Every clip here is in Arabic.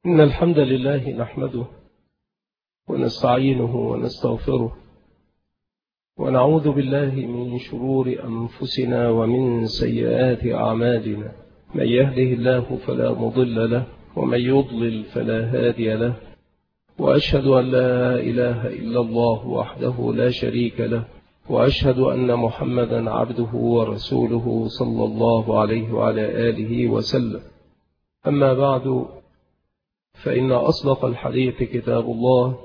إن الحمد لله نحمده ونستعينه ونستغفره ونعوذ بالله من شرور أنفسنا ومن سيئات أعمالنا. من يهده الله فلا مضل له ومن يضلل فلا هادي له، وأشهد أن لا إله إلا الله وحده لا شريك له، وأشهد أن محمدا عبده ورسوله صلى الله عليه وعلى آله وسلم. أما بعد، فإن أصدق الحديث كتاب الله،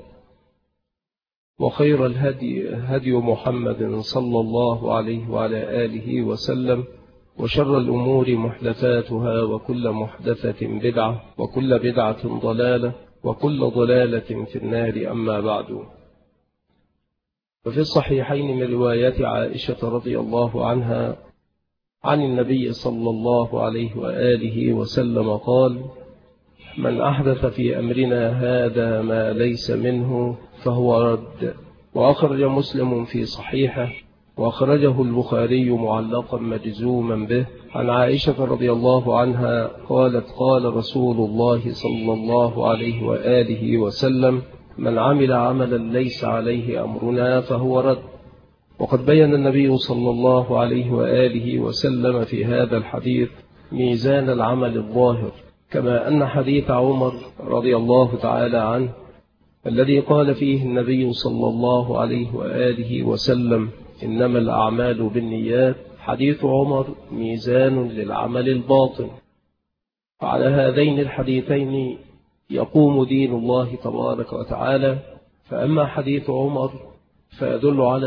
وخير الهدي هدي محمد صلى الله عليه وعلى آله وسلم، وشر الأمور محدثاتها، وكل محدثة بدعة، وكل بدعة ضلالة، وكل ضلالة في النار. أما بعد، ففي الصحيحين من رواية عائشة رضي الله عنها عن النبي صلى الله عليه وآله وسلم قال: من أحدث في أمرنا هذا ما ليس منه فهو رد. وأخرج مسلم في صحيحه، وأخرجه البخاري معلقا مجزوما به عن عائشة رضي الله عنها قالت: قال رسول الله صلى الله عليه وآله وسلم: من عمل عملا ليس عليه أمرنا فهو رد. وقد بين النبي صلى الله عليه وآله وسلم في هذا الحديث ميزان العمل الظاهر، كما أن حديث عمر رضي الله تعالى عنه الذي قال فيه النبي صلى الله عليه وآله وسلم: إنما الأعمال بالنيات، حديث عمر ميزان للعمل الباطن. فعلى هذين الحديثين يقوم دين الله تبارك وتعالى. فأما حديث عمر فيدل على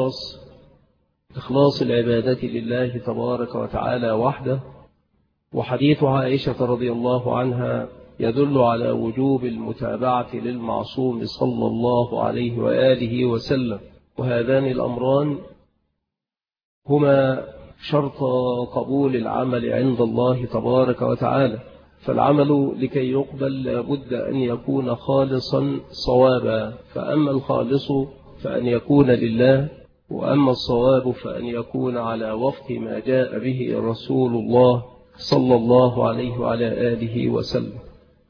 إخلاص العبادة لله تبارك وتعالى وحده، وحديث عائشة رضي الله عنها يدل على وجوب المتابعة للمعصوم صلى الله عليه وآله وسلم. وهذان الأمران هما شرط قبول العمل عند الله تبارك وتعالى. فالعمل لكي يقبل لابد أن يكون خالصا صوابا، فأما الخالص فأن يكون لله، وأما الصواب فأن يكون على وفق ما جاء به رسول الله صلى الله عليه وعلى آله وسلم.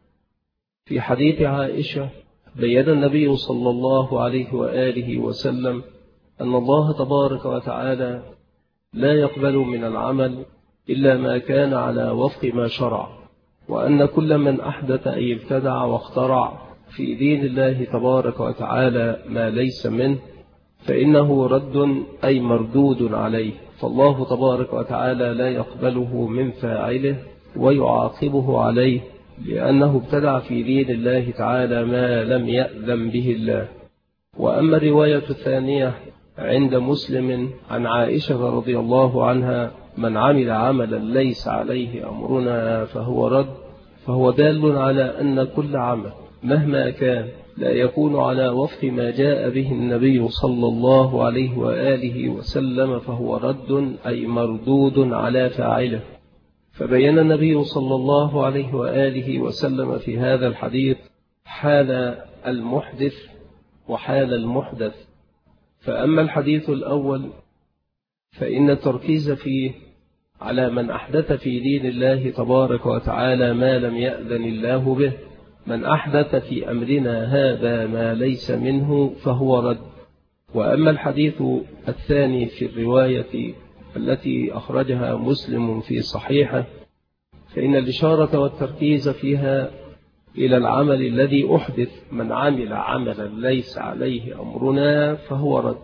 في حديث عائشة بيّن النبي صلى الله عليه وآله وسلم أن الله تبارك وتعالى لا يقبل من العمل إلا ما كان على وفق ما شرع، وأن كل من أحدث أي ابتدع واخترع في دين الله تبارك وتعالى ما ليس منه فإنه رد أي مردود عليه. فالله تبارك وتعالى لا يقبله من فاعله ويعاقبه عليه، لأنه ابتدع في دين الله تعالى ما لم يأذن به الله. وأما الرواية الثانية عند مسلم عن عائشة رضي الله عنها: من عمل عملا ليس عليه أمرنا فهو رد، فهو دال على أن كل عمل مهما كان لا يكون على وفق ما جاء به النبي صلى الله عليه وآله وسلم فهو رد أي مردود على فاعله. فبين النبي صلى الله عليه وآله وسلم في هذا الحديث حال المحدث وحال المحدث. فأما الحديث الأول فإن التركيز فيه على من أحدث في دين الله تبارك وتعالى ما لم يأذن الله به. من أحدث في أمرنا هذا ما ليس منه فهو رد. وأما الحديث الثاني في الرواية التي أخرجها مسلم في صحيحه فإن الإشارة والتركيز فيها إلى العمل الذي أحدث. من عمل عملا ليس عليه أمرنا فهو رد.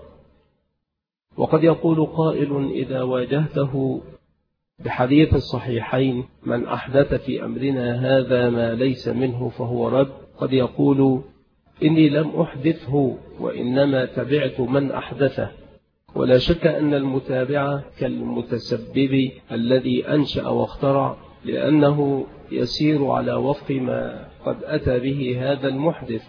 وقد يقول قائل إذا واجهته بحديث الصحيحين: من أحدث في أمرنا هذا ما ليس منه فهو رد، قد يقول: إني لم أحدثه وإنما تبعت من أحدثه. ولا شك أن المتابع كالمتسبب الذي أنشأ واخترع، لأنه يسير على وفق ما قد أتى به هذا المحدث.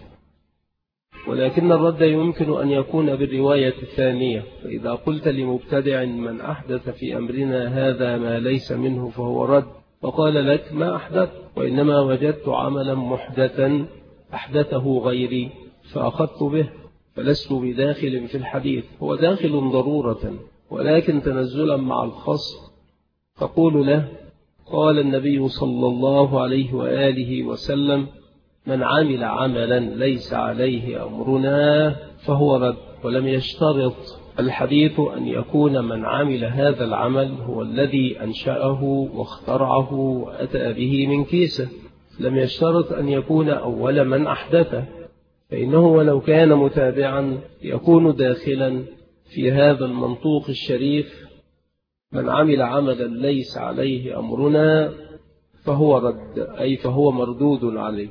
ولكن الرد يمكن أن يكون بالرواية الثانية. فإذا قلت لمبتدع: من أحدث في أمرنا هذا ما ليس منه فهو رد، فقال لك: ما أحدث، وإنما وجدت عملا محدثا أحدثه غيري فأخذت به، فلست بداخل في الحديث. هو داخل ضرورة، ولكن تنزلا مع الخص تقول له: قال النبي صلى الله عليه وآله وسلم: من عمل عملا ليس عليه أمرنا فهو رد. ولم يشترط الحديث أن يكون من عمل هذا العمل هو الذي أنشأه واخترعه وأتى به من كيسه، لم يشترط أن يكون أول من أحدثه، فإنه ولو كان متابعا يكون داخلا في هذا المنطوق الشريف: من عمل عملا ليس عليه أمرنا فهو رد، أي فهو مردود عليه.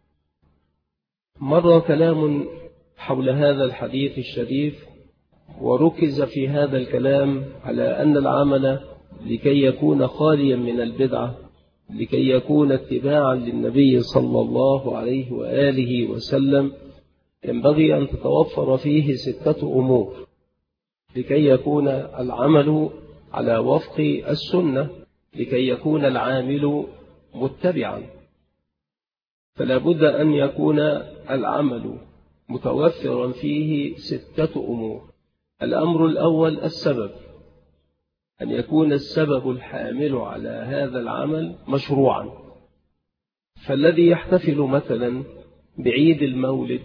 مر كلام حول هذا الحديث الشريف، وركز في هذا الكلام على أن العمل لكي يكون خاليا من البدعة، لكي يكون اتباعا للنبي صلى الله عليه وآله وسلم، ينبغي أن تتوفر فيه 6 أمور لكي يكون العمل على وفق السنة، لكي يكون العامل متبعا. فلا بد أن يكون العمل متوفرا فيه 6 أمور. الأمر الأول السبب، أن يكون السبب الحامل على هذا العمل مشروعا. فالذي يحتفل مثلا بعيد المولد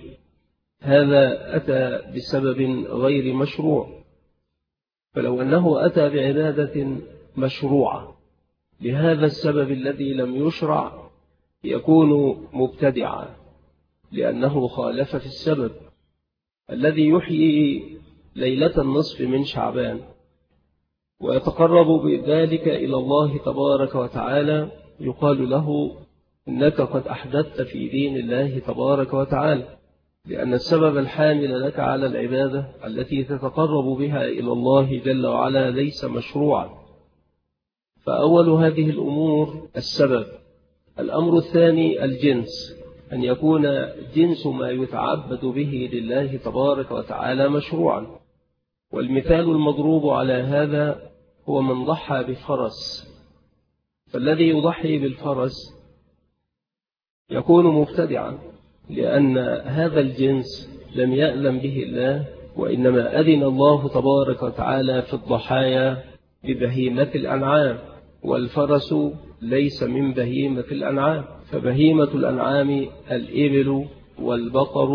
هذا أتى بسبب غير مشروع، فلو أنه أتى بعبادة مشروعة لهذا السبب الذي لم يشرع يكون مبتدعا، لأنه خالف في السبب. الذي يحيي ليلة النصف من شعبان ويتقرب بذلك إلى الله تبارك وتعالى يقال له إنك قد أحدثت في دين الله تبارك وتعالى، لأن السبب الحامل لك على العبادة التي تتقرب بها إلى الله جل وعلا ليس مشروعا. فأول هذه الأمور السبب. الأمر الثاني الجنس، أن يكون جنس ما يتعبد به لله تبارك وتعالى مشروعا. والمثال المضروب على هذا هو من ضحى بفرس، فالذي يضحي بالفرس يكون مبتدعا، لأن هذا الجنس لم يأذن به الله، وإنما أذن الله تبارك وتعالى في الضحايا ببهيمة الأنعام، والفرس ليس من بهيمة الأنعام، فبهيمة الأنعام الإبل والبقر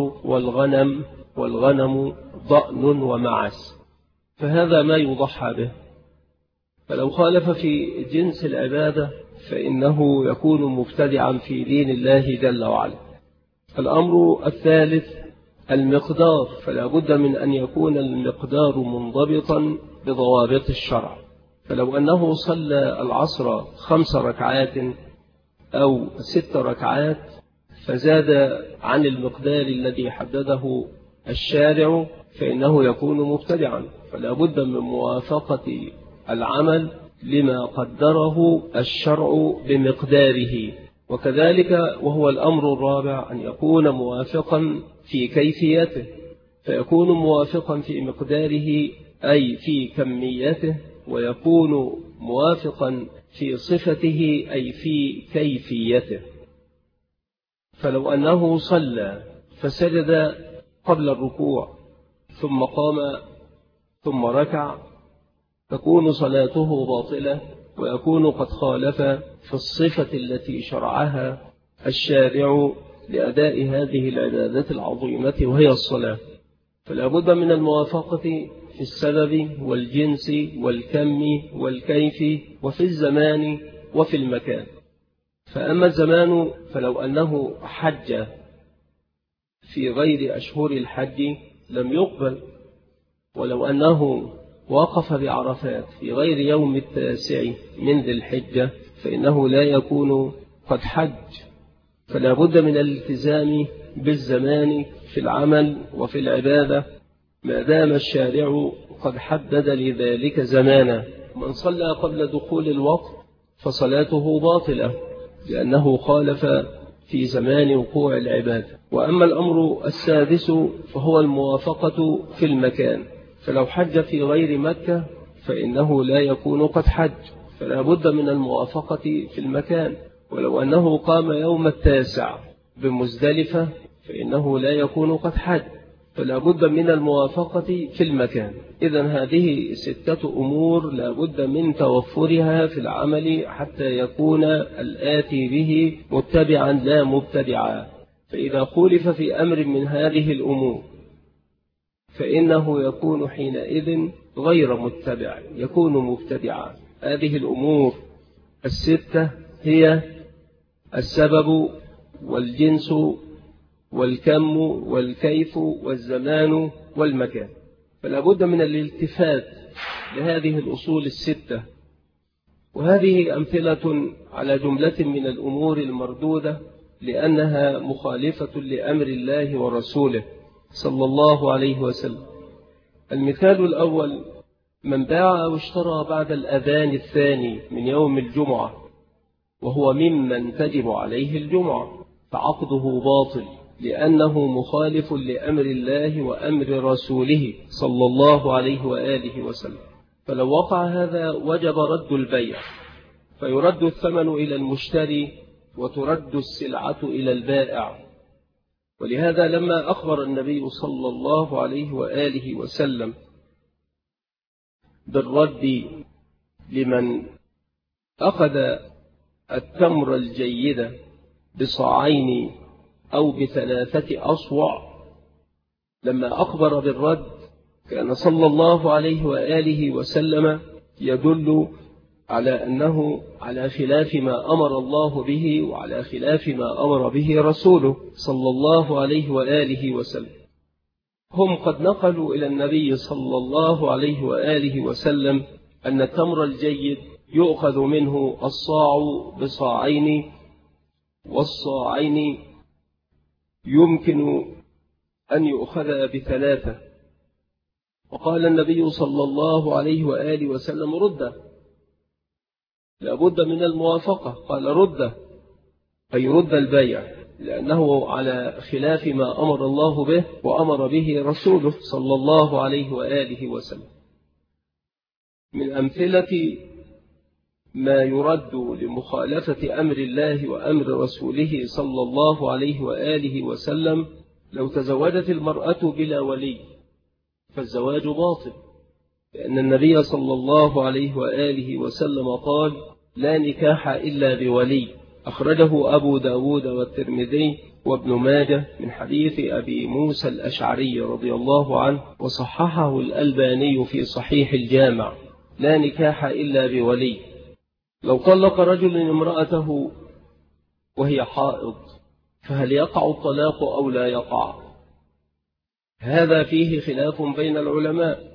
والغنم ضأن ومعز، فهذا ما يضحى به. فلو خالف في جنس العبادة فإنه يكون مبتدعا في دين الله جل وعلا. الأمر الثالث المقدار، فلا بد من أن يكون المقدار منضبطا بضوابط الشرع. فلو أنه صلى العصر 5 ركعات أو 6 ركعات فزاد عن المقدار الذي حدده الشارع فإنه يكون مبتدعا، فلا بد من موافقة العمل لما قدره الشرع بمقداره. وكذلك وهو الأمر الرابع أن يكون موافقا في كيفيته، فيكون موافقا في مقداره أي في كميته، ويكون موافقا في صفته أي في كيفيته. فلو أنه صلى فسجد قبل الركوع ثم قام ثم ركع تكون صلاته باطلة، ويكون قد خالف في الصفة التي شرعها الشارع لأداء هذه العبادة العظيمة وهي الصلاة. فلا بد من الموافقة في السبب والجنس والكم والكيف وفي الزمان وفي المكان. فأما الزمان فلو أنه حج في غير أشهر الحج لم يقبل، ولو أنه وقف بعرفات في غير يوم 9 من ذي الحجة فإنه لا يكون قد حج. فلا بد من الالتزام بالزمان في العمل وفي العبادة ما دام الشارع قد حدد لذلك زمانا. من صلى قبل دخول الوقت فصلاته باطلة لأنه خالف في زمان وقوع العبادة. وأما الأمر السادس فهو الموافقة في المكان، فلو حج في غير مكة فإنه لا يكون قد حج، فلا بد من الموافقة في المكان. ولو أنه قام يوم 9 بمزدلفة فإنه لا يكون قد حج، فلا بد من الموافقة في المكان. إذن هذه 6 أمور لا بد من توفرها في العمل حتى يكون الآتي به متبعا لا مبتدعا. فإذا خولف في أمر من هذه الأمور فإنه يكون حينئذ غير متبع، يكون مبتدعا. هذه الأمور الستة هي السبب والجنس والكم والكيف والزمان والمكان، فلا بد من الالتفات لهذه الأصول الستة. وهذه أمثلة على جملة من الأمور المردودة لأنها مخالفة لأمر الله ورسوله صلى الله عليه وسلم. المثال الأول: من باع أو اشترى بعد الأذان الثاني من يوم الجمعة وهو ممن تجب عليه الجمعة فعقده باطل، لأنه مخالف لأمر الله وأمر رسوله صلى الله عليه وآله وسلم. فلو وقع هذا وجب رد البيع، فيرد الثمن إلى المشتري وترد السلعة إلى البائع. ولهذا لما أخبر النبي صلى الله عليه وآله وسلم بالرد لمن أخذ التمر الجيدة بصاعين أو ب3 أصوع، لما أخبر بالرد كان صلى الله عليه وآله وسلم يدل على أنه على خلاف ما أمر الله به وعلى خلاف ما أمر به رسوله صلى الله عليه وآله وسلم. هم قد نقلوا إلى النبي صلى الله عليه وآله وسلم أن التمر الجيد يؤخذ منه الصاع بصاعين، والصاعين يمكن أن يؤخذ ب3. وقال النبي صلى الله عليه وآله وسلم: رده، لابد من الموافقة. قال: رده، أي رد البيع، لأنه على خلاف ما أمر الله به وأمر به رسوله صلى الله عليه وآله وسلم. من أمثلة ما يرد لمخالفة أمر الله وأمر رسوله صلى الله عليه وآله وسلم: لو تزوجت المرأة بلا ولي فالزواج باطل، لأن النبي صلى الله عليه وآله وسلم قال: لا نكاح إلا بولي. أخرجه أبو داود والترمذي وابن ماجه من حديث أبي موسى الأشعري رضي الله عنه، وصححه الألباني في صحيح الجامع: لا نكاح إلا بولي. لو طلق رجل امرأته وهي حائض فهل يقع الطلاق أو لا يقع؟ هذا فيه خلاف بين العلماء.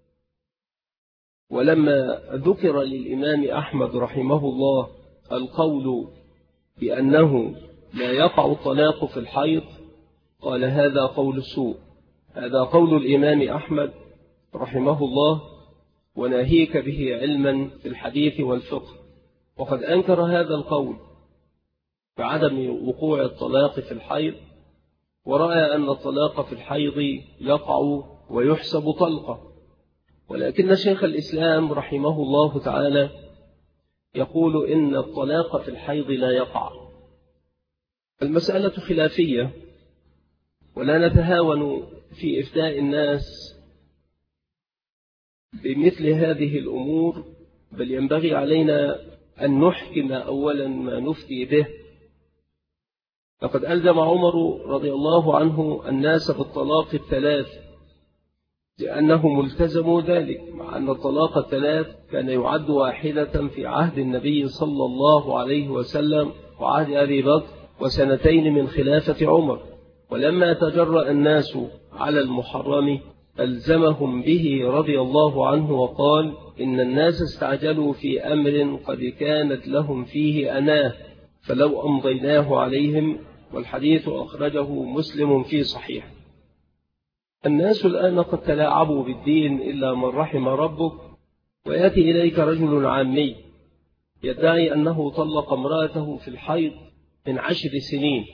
ولما ذكر للإمام أحمد رحمه الله القول بأنه لا يقع الطلاق في الحيض قال: هذا قول سوء، هذا قول الإمام أحمد رحمه الله، وناهيك به علما في الحديث والفقه. وقد أنكر هذا القول بعدم وقوع الطلاق في الحيض، ورأى أن الطلاق في الحيض يقع ويحسب طلقة. ولكن شيخ الإسلام رحمه الله تعالى يقول إن الطلاق في الحيض لا يقع. المسألة خلافية، ولا نتهاون في إفتاء الناس بمثل هذه الأمور، بل ينبغي علينا أن نحكم أولا ما نفتي به. لقد ألزم عمر رضي الله عنه الناس بالطلاق 3 لأنه ملتزم ذلك، مع أن الطلاق 3 كان يعد واحدة في عهد النبي صلى الله عليه وسلم وعهد أبي بكر و2 من خلافة عمر. ولما تجرأ الناس على المحرم ألزمهم به رضي الله عنه وقال: إن الناس استعجلوا في أمر قد كانت لهم فيه أناه فلو أمضيناه عليهم. والحديث أخرجه مسلم في صحيح. الناس الآن قد تلاعبوا بالدين إلا من رحم ربك، ويأتي إليك رجل عامي يدعي أنه طلق امرأته في الحيض من 10 سنين،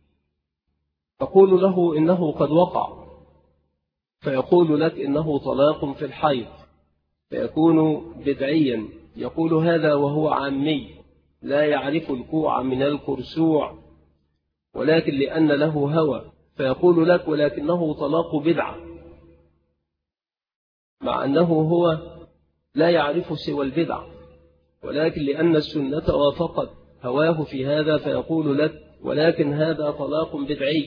تقول له إنه قد وقع، فيقول لك إنه طلاق في الحيض، فيكون بدعيا. يقول هذا وهو عامي لا يعرف الكوع من الكرسوع، ولكن لأن له هوى فيقول لك ولكنه طلاق بدعة، مع أنه هو لا يعرف سوى البدعة، ولكن لأن السنة وافقت هواه في هذا فيقول لك ولكن هذا طلاق بدعي.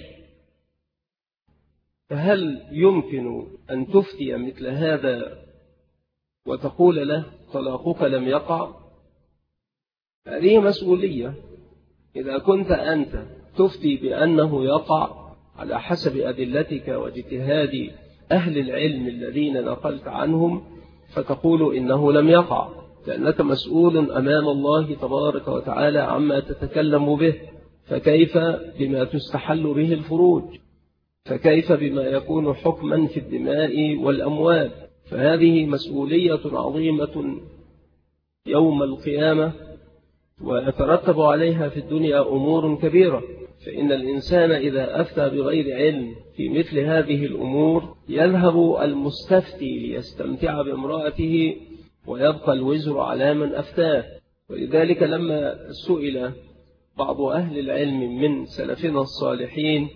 فهل يمكن أن تفتي مثل هذا وتقول له طلاقك لم يقع؟ هذه مسؤولية. إذا كنت أنت تفتي بأنه يقع على حسب أدلتك واجتهاد أهل العلم الذين نقلت عنهم، فتقول إنه لم يقع، لأنك مسؤول أمام الله تبارك وتعالى عما تتكلم به. فكيف بما تستحل به الفروج؟ فكيف بما يكون حكما في الدماء والأموال؟ فهذه مسؤولية عظيمة يوم القيامة، ويترتب عليها في الدنيا أمور كبيرة. فإن الإنسان إذا أفتى بغير علم في مثل هذه الأمور يذهب المستفتي ليستمتع بامرأته ويبقى الوزر على من أفتاه. ولذلك لما سئل بعض أهل العلم من سلفنا الصالحين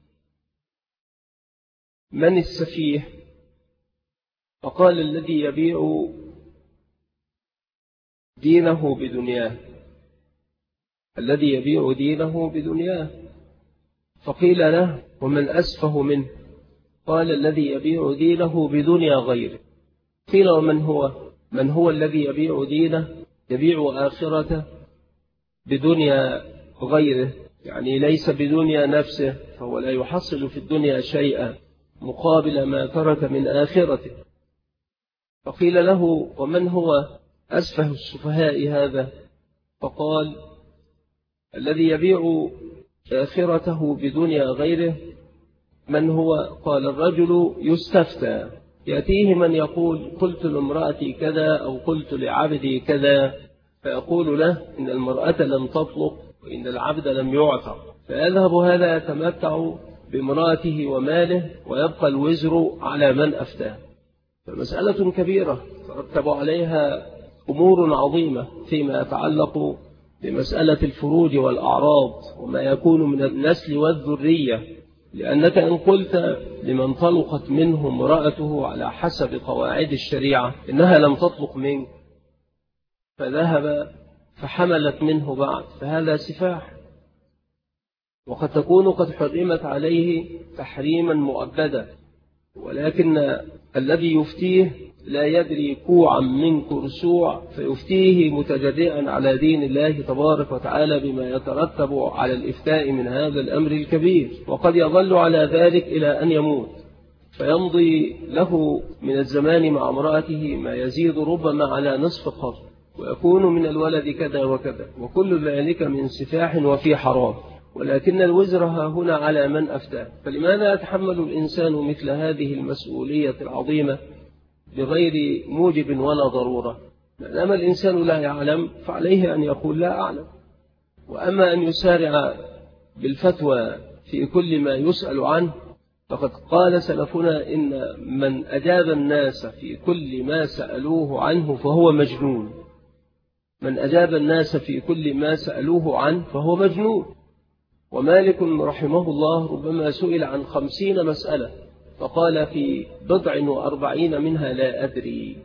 من السفيه، فقال الذي يبيع دينه بدنياه، الذي يبيع دينه بدنياه. فقيل له ومن أسفه منه؟ قال الذي يبيع دينه بدنيا غيره. قيل ومن هو؟ من هو الذي يبيع دينه يبيع آخرته بدنيا غيره، يعني ليس بدنيا نفسه، فهو لا يحصل في الدنيا شيئا مقابل ما ترك من آخرته. فقيل له ومن هو أسفه السفهاء هذا؟ فقال الذي يبيع آخرته بدنيا غيره. من هو؟ قال الرجل يستفتى، يأتيه من يقول قلت لامرأتي كذا أو قلت لعبدي كذا، فيقول له إن المرأة لم تطلق وإن العبد لم يعتق، فيذهب هذا يتمتع بامرأته وماله ويبقى الوزر على من أفتاه. فمسألة كبيرة ترتب عليها أمور عظيمة فيما يتعلق بمسألة الفروج والأعراض وما يكون من النسل والذرية. لأنك إن قلت لمن طلقت منه امرأته على حسب قواعد الشريعة إنها لم تطلق منك، فذهب فحملت منه بعد، فهذا سفاح، وقد تكون قد حرمت عليه تحريما مؤبدا، ولكن الذي يفتيه لا يدري كوعا من كرسوع، فيفتيه متجرئا على دين الله تبارك وتعالى بما يترتب على الإفتاء من هذا الأمر الكبير، وقد يظل على ذلك إلى أن يموت، فيمضي له من الزمان مع امرأته ما يزيد ربما على نصف قرن، ويكون من الولد كذا وكذا، وكل ذلك من سفاح وفي حرام. ولكن الوزر هنا على من أفتاه. فلماذا يتحمل الإنسان مثل هذه المسؤولية العظيمة بغير موجب ولا ضرورة؟ ما الإنسان لا يعلم فعليه أن يقول لا أعلم. وأما أن يسارع بالفتوى في كل ما يسأل عنه، فقد قال سلفنا إن من أجاب الناس في كل ما سألوه عنه فهو مجنون. من أجاب الناس في كل ما سألوه عنه فهو مجنون. ومالك رحمه الله ربما سئل عن 50 مسألة فقال في 49 منها لا أدري.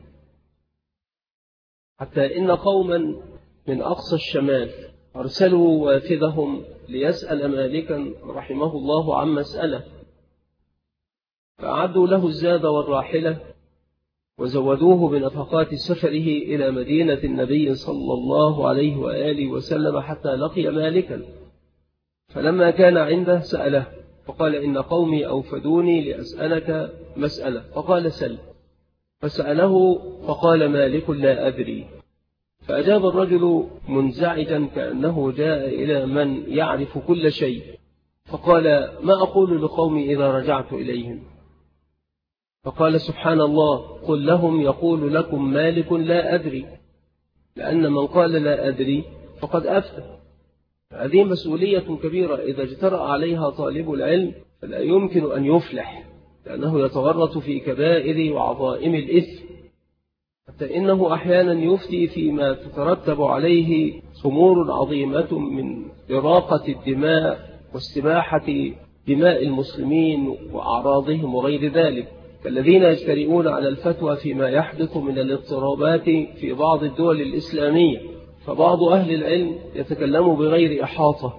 حتى إن قوما من أقصى الشمال أرسلوا وافدهم ليسأل مالكا رحمه الله عن مسألة، فأعدوا له الزاد والراحلة وزودوه بنفقات سفره إلى مدينة النبي صلى الله عليه وآله وسلم حتى لقي مالكا. فلما كان عنده سأله فقال إن قومي أوفدوني لأسألك مسألة، فقال سل. فسأله فقال مالك لا أدري. فأجاب الرجل منزعجا كأنه جاء إلى من يعرف كل شيء، فقال ما أقول لقومي إذا رجعت إليهم؟ فقال سبحان الله قل لهم يقول لكم مالك لا أدري، لأن من قال لا أدري فقد أفتى. هذه مسؤولية كبيرة إذا اجترأ عليها طالب العلم فلا يمكن أن يفلح، لأنه يتورط في كبائر وعظائم الإثم، حتى إنه أحيانا يفتي فيما تترتب عليه أمور عظيمة من إراقة الدماء واستباحة دماء المسلمين وأعراضهم وغير ذلك، كالذين يجترئون على الفتوى فيما يحدث من الاضطرابات في بعض الدول الإسلامية. فبعض أهل العلم يتكلم بغير إحاطة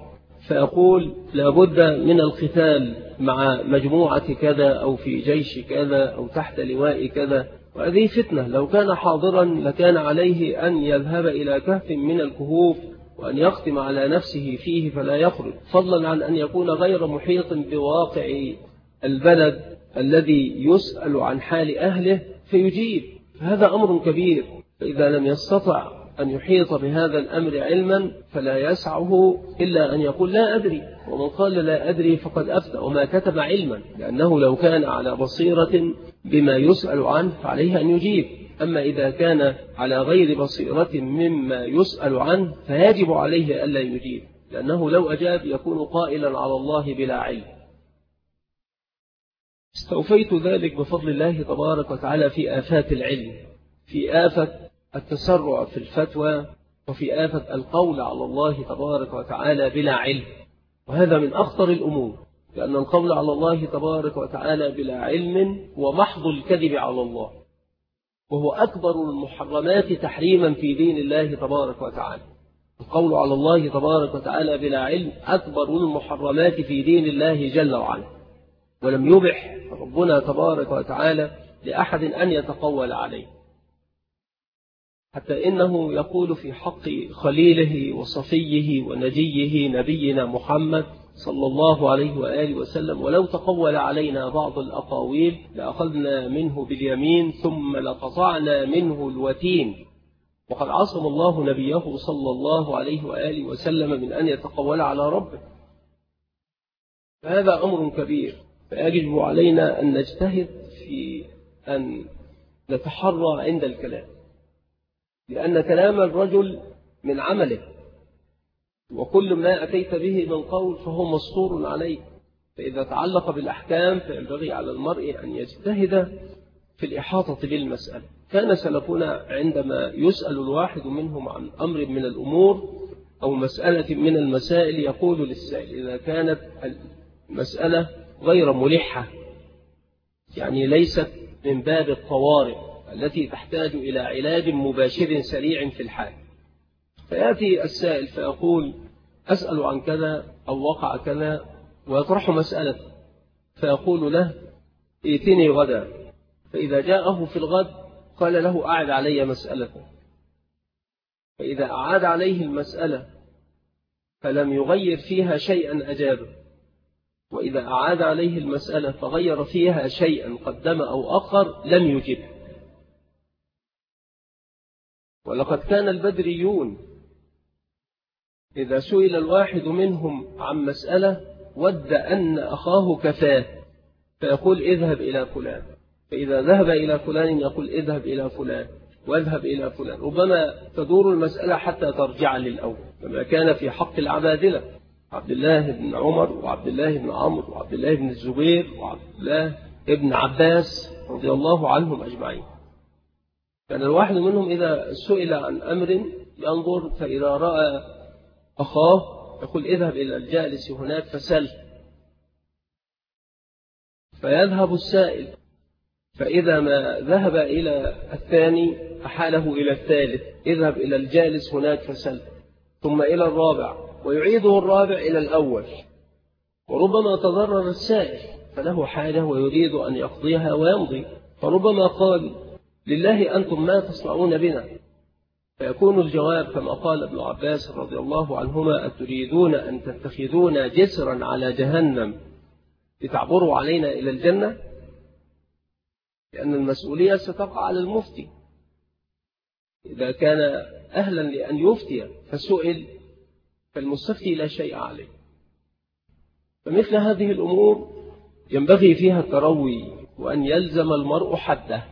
فيقول لابد من القتال مع مجموعة كذا أو في جيش كذا أو تحت لواء كذا، وهذه فتنة. لو كان حاضرا لكان عليه أن يذهب إلى كهف من الكهوف وأن يختم على نفسه فيه فلا يخرج، فضلا عن أن يكون غير محيط بواقع البلد الذي يسأل عن حال أهله فيجيب، فهذا أمر كبير. فإذا لم يستطع أن يحيط بهذا الأمر علما فلا يسعه إلا أن يقول لا أدري، ومن قال لا أدري فقد أفتى وما كتب علما، لأنه لو كان على بصيرة بما يسأل عنه فعليه أن يجيب. أما إذا كان على غير بصيرة مما يسأل عنه فيجب عليه ألا يجيب، لأنه لو أجاب يكون قائلا على الله بلا علم. استوفيت ذلك بفضل الله تبارك وتعالى في آفات العلم، في آفة التسرع في الفتوى، وفي آفة القول على الله تبارك وتعالى بلا علم، وهذا من أخطر الأمور، لأن القول على الله تبارك وتعالى بلا علم هو محض الكذب على الله، وهو أكبر المحرمات تحريما في دين الله تبارك وتعالى. القول على الله تبارك وتعالى بلا علم أكبر المحرمات في دين الله جل وعلا، ولم يبح ربنا تبارك وتعالى لأحد أن يتقول عليه، حتى إنه يقول في حق خليله وصفيه ونجيه نبينا محمد صلى الله عليه وآله وسلم: ولو تقول علينا بعض الأقاويل لأخذنا منه باليمين ثم لقطعنا منه الوتين. وقد عصم الله نبيه صلى الله عليه وآله وسلم من أن يتقول على ربه، فهذا أمر كبير. فيجب علينا أن نجتهد في أن نتحرى عند الكلام، لأن كلام الرجل من عمله، وكل ما أتيت به من قول فهو مسطور عليه. فإذا تعلق بالأحكام فينبغي على المرء أن يجتهد في الإحاطة بالمسألة. كان سلفنا عندما يسأل الواحد منهم عن أمر من الأمور أو مسألة من المسائل يقول للسائل إذا كانت المسألة غير ملحة، يعني ليست من باب الطوارئ التي تحتاج إلى علاج مباشر سريع في الحال، فيأتي السائل فيقول أسأل عن كذا أو وقع كذا، ويطرح مسألة، فيقول له ائتني غدا. فإذا جاءه في الغد قال له أعد علي مسألته، فإذا أعاد عليه المسألة فلم يغير فيها شيئا أجابه، وإذا أعاد عليه المسألة فغير فيها شيئا قدم أو أخر لم يجبه. ولقد كان البدريون إذا سئل الواحد منهم عن مسألة ود أن أخاه كفاه فيقول اذهب إلى فلان، فإذا ذهب إلى فلان يقول اذهب إلى فلان واذهب إلى فلان، ربما تدور المسألة حتى ترجع للأول، كما كان في حق العبادلة عبد الله بن عمر وعبد الله بن عمرو وعبد الله بن الزبير وعبد الله بن عباس رضي الله عنهم أجمعين. كان الواحد منهم إذا سئل عن أمر ينظر، فإذا رأى أخاه يقول اذهب إلى الجالس هناك فسل، فيذهب السائل، فإذا ما ذهب إلى الثاني أحاله إلى الثالث، اذهب إلى الجالس هناك فسل، ثم إلى الرابع، ويعيده الرابع إلى الأول. وربما تضرر السائل فله حاجة ويريد أن يقضيها ويمضي، فربما قال لله أنتم ما تصنعون بنا، فيكون الجواب كما قال ابن عباس رضي الله عنهما: أتريدون أن تتخذون جسرا على جهنم لتعبروا علينا إلى الجنة؟ لأن المسؤولية ستقع على المفتي إذا كان أهلا لأن يفتي فسئل، فالمستفتي لا شيء عليه. فمثل هذه الأمور ينبغي فيها التروي، وأن يلزم المرء حده،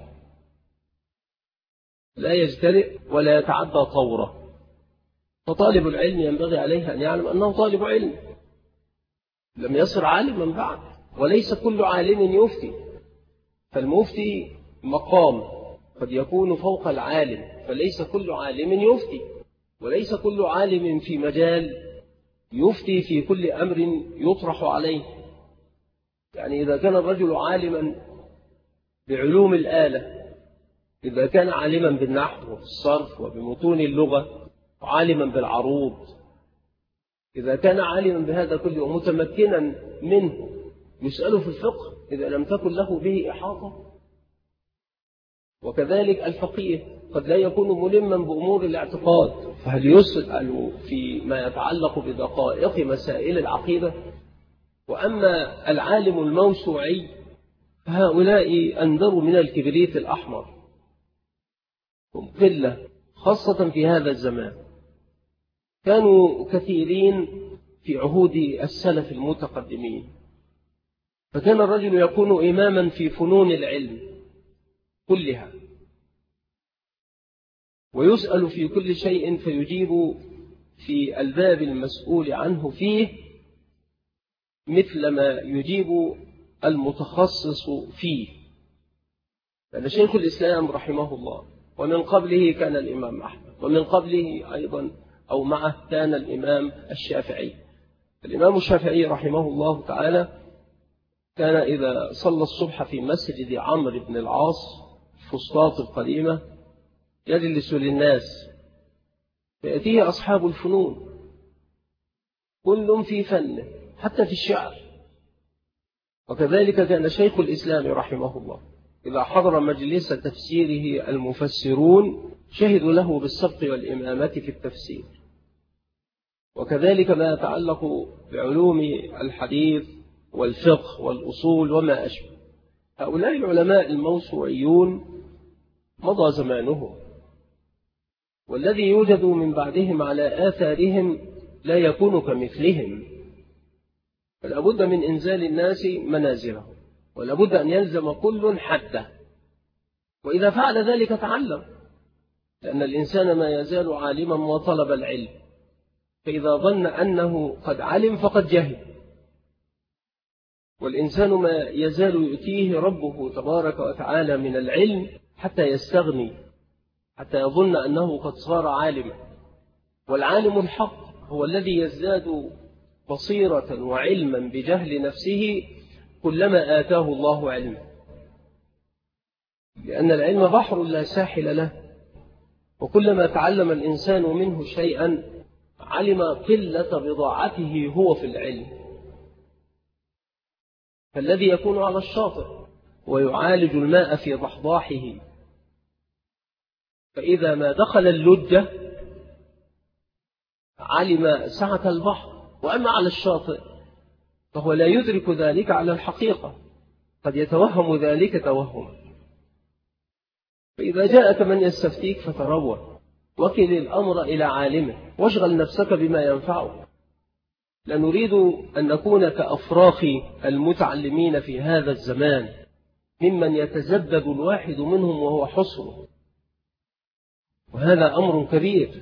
لا يجترئ ولا يتعدى طوره. فطالب العلم ينبغي عليه أن يعلم أنه طالب علم، لم يصر عالما بعد، وليس كل عالم يفتي، فالمفتي مقام قد يكون فوق العالم، فليس كل عالم يفتي، وليس كل عالم في مجال يفتي في كل أمر يطرح عليه. يعني إذا كان الرجل عالما بعلوم الآلة، إذا كان عالما بالنحو وبالصرف وبمتون اللغة، وعالما بالعروض إذا كان عالما بهذا كله ومتمكنا منه يسأله في الفقه إذا لم تكن له به إحاطة. وكذلك الفقيه قد لا يكون ملما بأمور الاعتقاد، فهل يسأل فيما يتعلق بدقائق مسائل العقيدة؟ وأما العالم الموسوعي فهؤلاء أندروا من الكبريت الأحمر، هم قلة خاصة في هذا الزمان. كانوا كثيرين في عهود السلف المتقدمين، فكان الرجل يكون إماما في فنون العلم كلها ويسأل في كل شيء فيجيب في الباب المسؤول عنه فيه مثل ما يجيب المتخصص فيه. كان شيخ الإسلام رحمه الله، ومن قبله كان الإمام أحمد، ومن قبله أيضا أو معه كان الإمام الشافعي. الإمام الشافعي رحمه الله تعالى كان إذا صلى الصبح في مسجد عمرو بن العاص فسطاط القديمة يجلس للناس، فيأتيه أصحاب الفنون كل في فنه حتى في الشعر. وكذلك كان شيخ الإسلام رحمه الله إذا حضر مجلس تفسيره المفسرون شهدوا له بالسبق والإمامة في التفسير. وكذلك ما يتعلق بعلوم الحديث والفقه والأصول وما أشبه. هؤلاء العلماء الموسوعيون مضى زمانهم، والذي يوجد من بعدهم على آثارهم لا يكون كمثلهم، فلا بد من إنزال الناس منازلهم، ولا بد أن يلزم كل حده، وإذا فعل ذلك تعلم، لأن الإنسان ما يزال عالما وطلب العلم، فإذا ظن أنه قد علم فقد جهل. والإنسان ما يزال يؤتيه ربه تبارك وتعالى من العلم حتى يستغني، حتى يظن أنه قد صار عالما. والعالم الحق هو الذي يزداد بصيرة وعلما بجهل نفسه كلما آتاه الله علما، لأن العلم بحر لا ساحل له، وكلما تعلم الإنسان منه شيئا علم قلة بضاعته هو في العلم. فالذي يكون على الشاطئ ويعالج الماء في ضحضاحه، فإذا ما دخل اللجة علم سعة البحر، وأما على الشاطئ فهو لا يدرك ذلك على الحقيقة، قد يتوهم ذلك توهما. فإذا جاءك من يستفتيك فتروى، وكل الأمر إلى عالمه، واشغل نفسك بما ينفعك. لا نريد أن نكون كأفراخ المتعلمين في هذا الزمان، ممن يتزبد الواحد منهم وهو حصره، وهذا أمر كبير.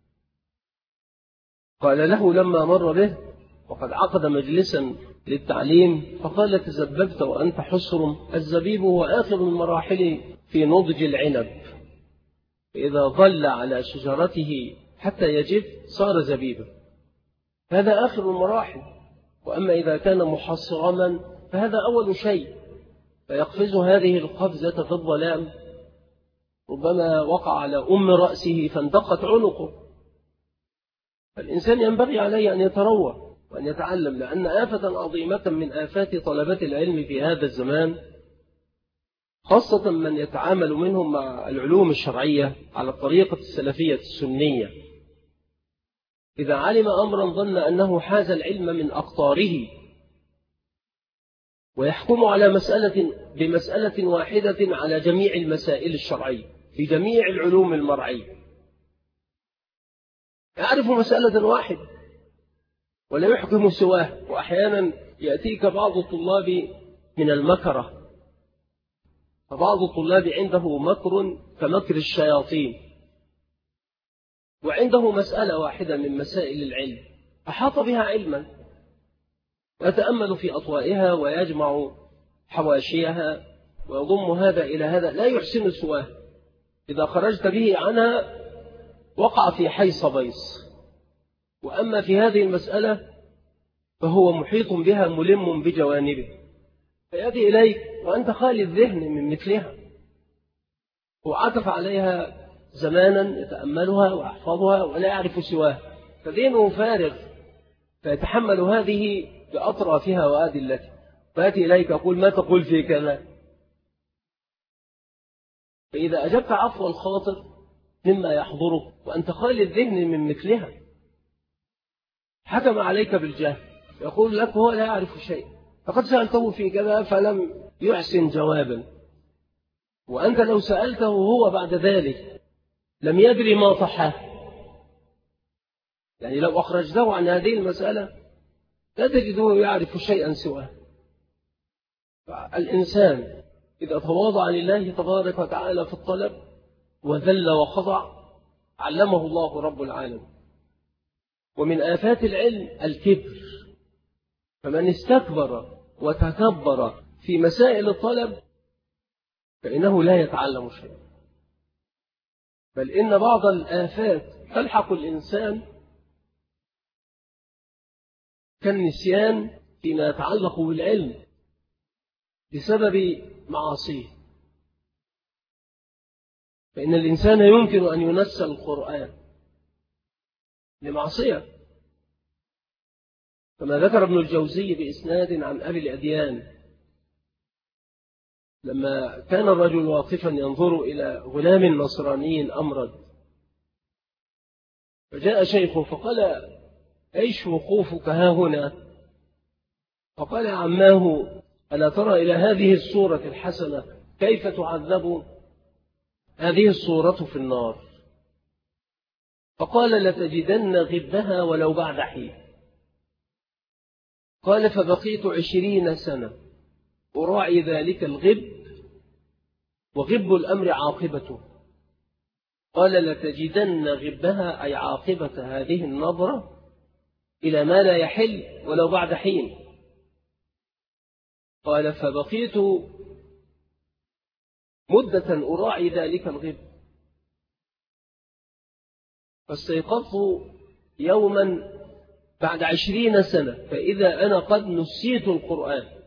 قال له لما مر به وقد عقد مجلسا للتعليم فقال: تزببت وأنت حصر؟ الزبيب هو آخر المراحل في نضج العنب، فإذا ظل على شجرته حتى يجف صار زبيبا، هذا آخر المراحل. وأما إذا كان محصرما فهذا أول شيء، فيقفز هذه القفزة في الظلام، ربما وقع على رأسه فاندقت عنقه. فالإنسان ينبغي عليه أن يتروى وأن يتعلم، لأن آفة عظيمة من آفات طلبة العلم في هذا الزمان، خاصة من يتعامل منهم مع العلوم الشرعية على الطريقة السلفية السنية، إذا علم أمرا ظن أنه حاز العلم من أقطاره، ويحكم على بمسألة واحدة على جميع المسائل الشرعية في جميع العلوم المرعية، يعرف مسألة واحدة ولا يحكم سواه. وأحيانا يأتيك بعض الطلاب من المكرة، فبعض الطلاب عنده مكر كمكر الشياطين، وعنده مسألة واحدة من مسائل العلم أحاط بها علما، يتأمل في أطوائها ويجمع حواشيها ويضم هذا إلى هذا، لا يحسن سواه. إذا خرجت به عنها وقع في حيص بيص. وأما في هذه المسألة فهو محيط بها ملم بجوانبه، فيأتي إليك وأنت خالي الذهن من مثلها، وعطف عليها زمانا يتأملها ويحفظها ولا يعرف سواها، فذهنه فارغ فيتحمل هذه بأطرافها وأدلتها، فأتي إليك أقول ما تقول في كذا، فإذا أجبت عفو الخاطر مما يحضرك وأنت خالي الذهن من مثلها، حكم عليك بالجهل، يقول لك هو لا يعرف شيء، فقد سألته في كذا فلم يحسن جوابا، وأنت لو سألته هو بعد ذلك لم يدري ما صحاه، يعني لو أخرجته عن هذه المسألة لا تجده يعرف شيئا سواه. الإنسان إذا تواضع لله تبارك وتعالى في الطلب وذل وخضع علمه الله رب العالمين. ومن آفات العلم الكبر، فمن استكبر وتكبر في مسائل الطلب فإنه لا يتعلم شيئا، بل إن بعض الآفات تلحق الإنسان كالنسيان فيما يتعلق بالعلم بسبب معاصيه، فإن الإنسان يمكن أن ينسى القرآن لمعصية، كما ذكر ابن الجوزي بإسناد عن أبي الأديان لما كان الرجل واقفا ينظر إلى غلام نصراني أمرد، فجاء شيخه فقال أيش وقوفك ها هنا؟ فقال يا عماه ألا ترى إلى هذه الصورة الحسنة كيف تعذب هذه الصورة في النار؟ فقال لتجدن غبها ولو بعد حين. قال فبقيت 20 سنة أراعي ذلك الغب، وغب الأمر عاقبته. قال لتجدن غبها أي عاقبة هذه النظرة إلى ما لا يحل ولو بعد حين. قال فبقيت مدة أراعي ذلك الغب، فاستيقظت يوما بعد 20 سنة فإذا أنا قد نسيت القرآن.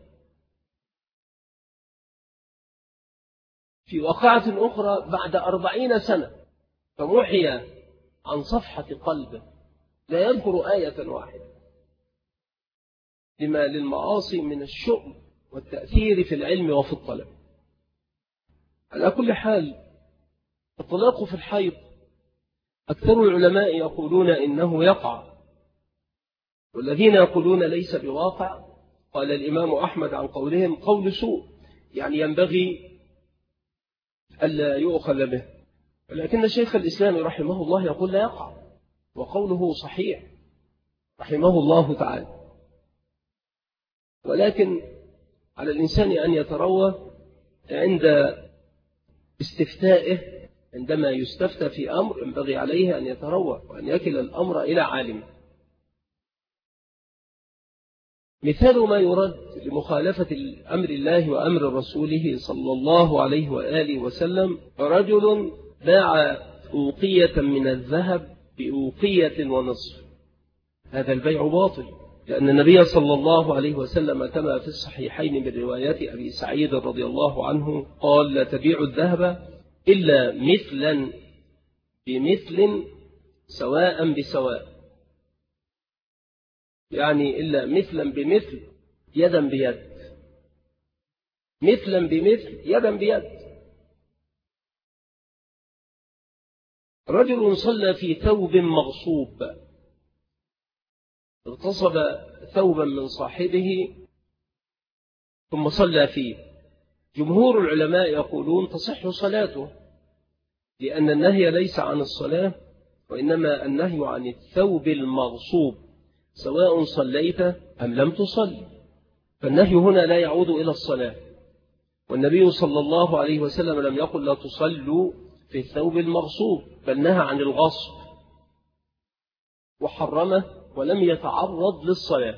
في وقعة أخرى بعد 40 سنة فمحي عن صفحة قلبه لا يذكر آية واحدة، لما للمعاصي من الشؤم والتأثير في العلم وفي الطلب. على كل حال الطلاق في الحيض أكثر العلماء يقولون إنه يقع، والذين يقولون ليس بواقع قال الإمام أحمد عن قولهم قول سوء، يعني ينبغي ألا يؤخذ به، ولكن شيخ الإسلام رحمه الله يقول لا يقع، وقوله صحيح رحمه الله تعالى. ولكن على الإنسان أن يتروى عند استفتائه، عندما يستفتى في أمر ينبغي عليه أن يتروى وأن يكل الأمر إلى عالم. مثال ما يرد لمخالفة أمر الله وأمر رسوله صلى الله عليه وآله وسلم، رجل باع أوقية من الذهب بأوقية ونصف، هذا البيع باطل، لأن النبي صلى الله عليه وسلم كما في الصحيحين من روايات أبي سعيد رضي الله عنه قال لا تبيع الذهب إلا مثلا بمثل سواء بسواء، يعني إلا مثلا بمثل يدا بيد، مثلا بمثل يدا بيد. رجل صلى في ثوب مغصوب، اغتصب ثوبا من صاحبه ثم صلى فيه، جمهور العلماء يقولون تصح صلاته، لأن النهي ليس عن الصلاة وإنما النهي عن الثوب المغصوب سواء صليت أم لم تصلي، فالنهي هنا لا يعود إلى الصلاة، والنبي صلى الله عليه وسلم لم يقل لا تصلوا في الثوب المغصوب، بل نهى عن الغصب وحرمه ولم يتعرض للصلاة.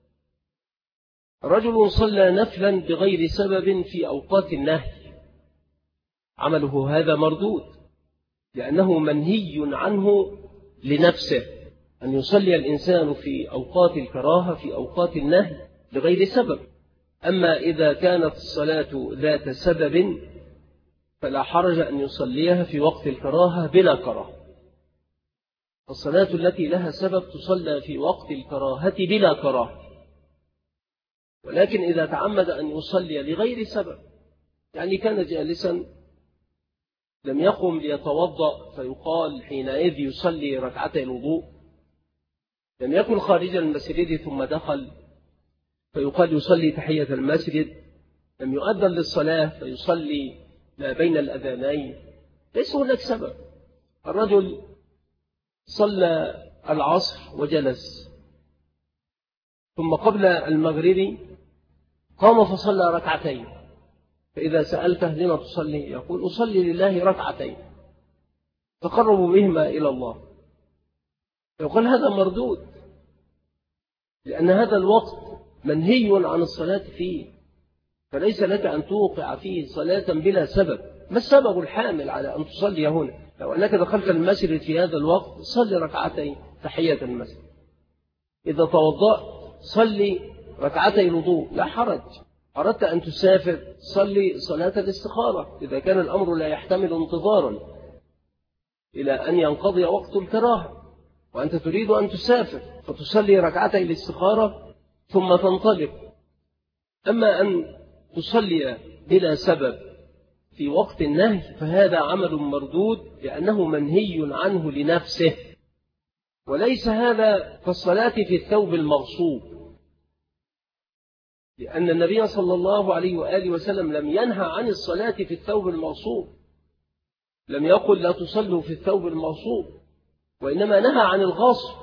رجل صلى نفلا بغير سبب في أوقات النهي، عمله هذا مردود، لأنه منهي عنه لنفسه، أن يصلي الإنسان في أوقات الكراهة في أوقات النهي بغير سبب. أما إذا كانت الصلاة ذات سبب فلا حرج أن يصليها في وقت الكراهة بلا كراهة. الصلاة التي لها سبب تصلى في وقت الكراهة بلا كراهة، ولكن إذا تعمد أن يصلي لغير سبب، يعني كان جالسا لم يقم ليتوضأ فيقال حينئذ يصلي ركعتي الوضوء، لم يكن خارج المسجد ثم دخل فيقال يصلي تحية المسجد، لم يؤذن للصلاة فيصلي ما بين الأذانين، ليس هناك سبب. الرجل صلى العصر وجلس، ثم قبل المغرب قام فصلى ركعتين، فإذا سألته لما تصلي يقول أصلي لله ركعتين تقرب بهما إلى الله، يقول هذا مردود، لأن هذا الوقت منهي عن الصلاة فيه، فليس لك أن توقع فيه صلاة بلا سبب. ما السبب الحامل على أن تصلي هنا؟ لو أنك دخلت المسجد في هذا الوقت صلي ركعتين تحية المسجد، إذا توضأت صلي ركعتي الوضوء لا حرج. أردت أن تسافر صلي صلاة الاستخارة إذا كان الأمر لا يحتمل انتظارا إلى أن ينقضي وقت الكراهة وأنت تريد أن تسافر، فتصلي ركعتي الاستخارة ثم تنطلق. أما أن تصلي بلا سبب في وقت النهي فهذا عمل مردود، لأنه منهي عنه لنفسه، وليس هذا كالصلاة في الثوب المغصوب، لأن النبي صلى الله عليه وآله وسلم لم ينهى عن الصلاة في الثوب المغصوب، لم يقل لا تصلوا في الثوب المغصوب، وإنما نهى عن الغصب،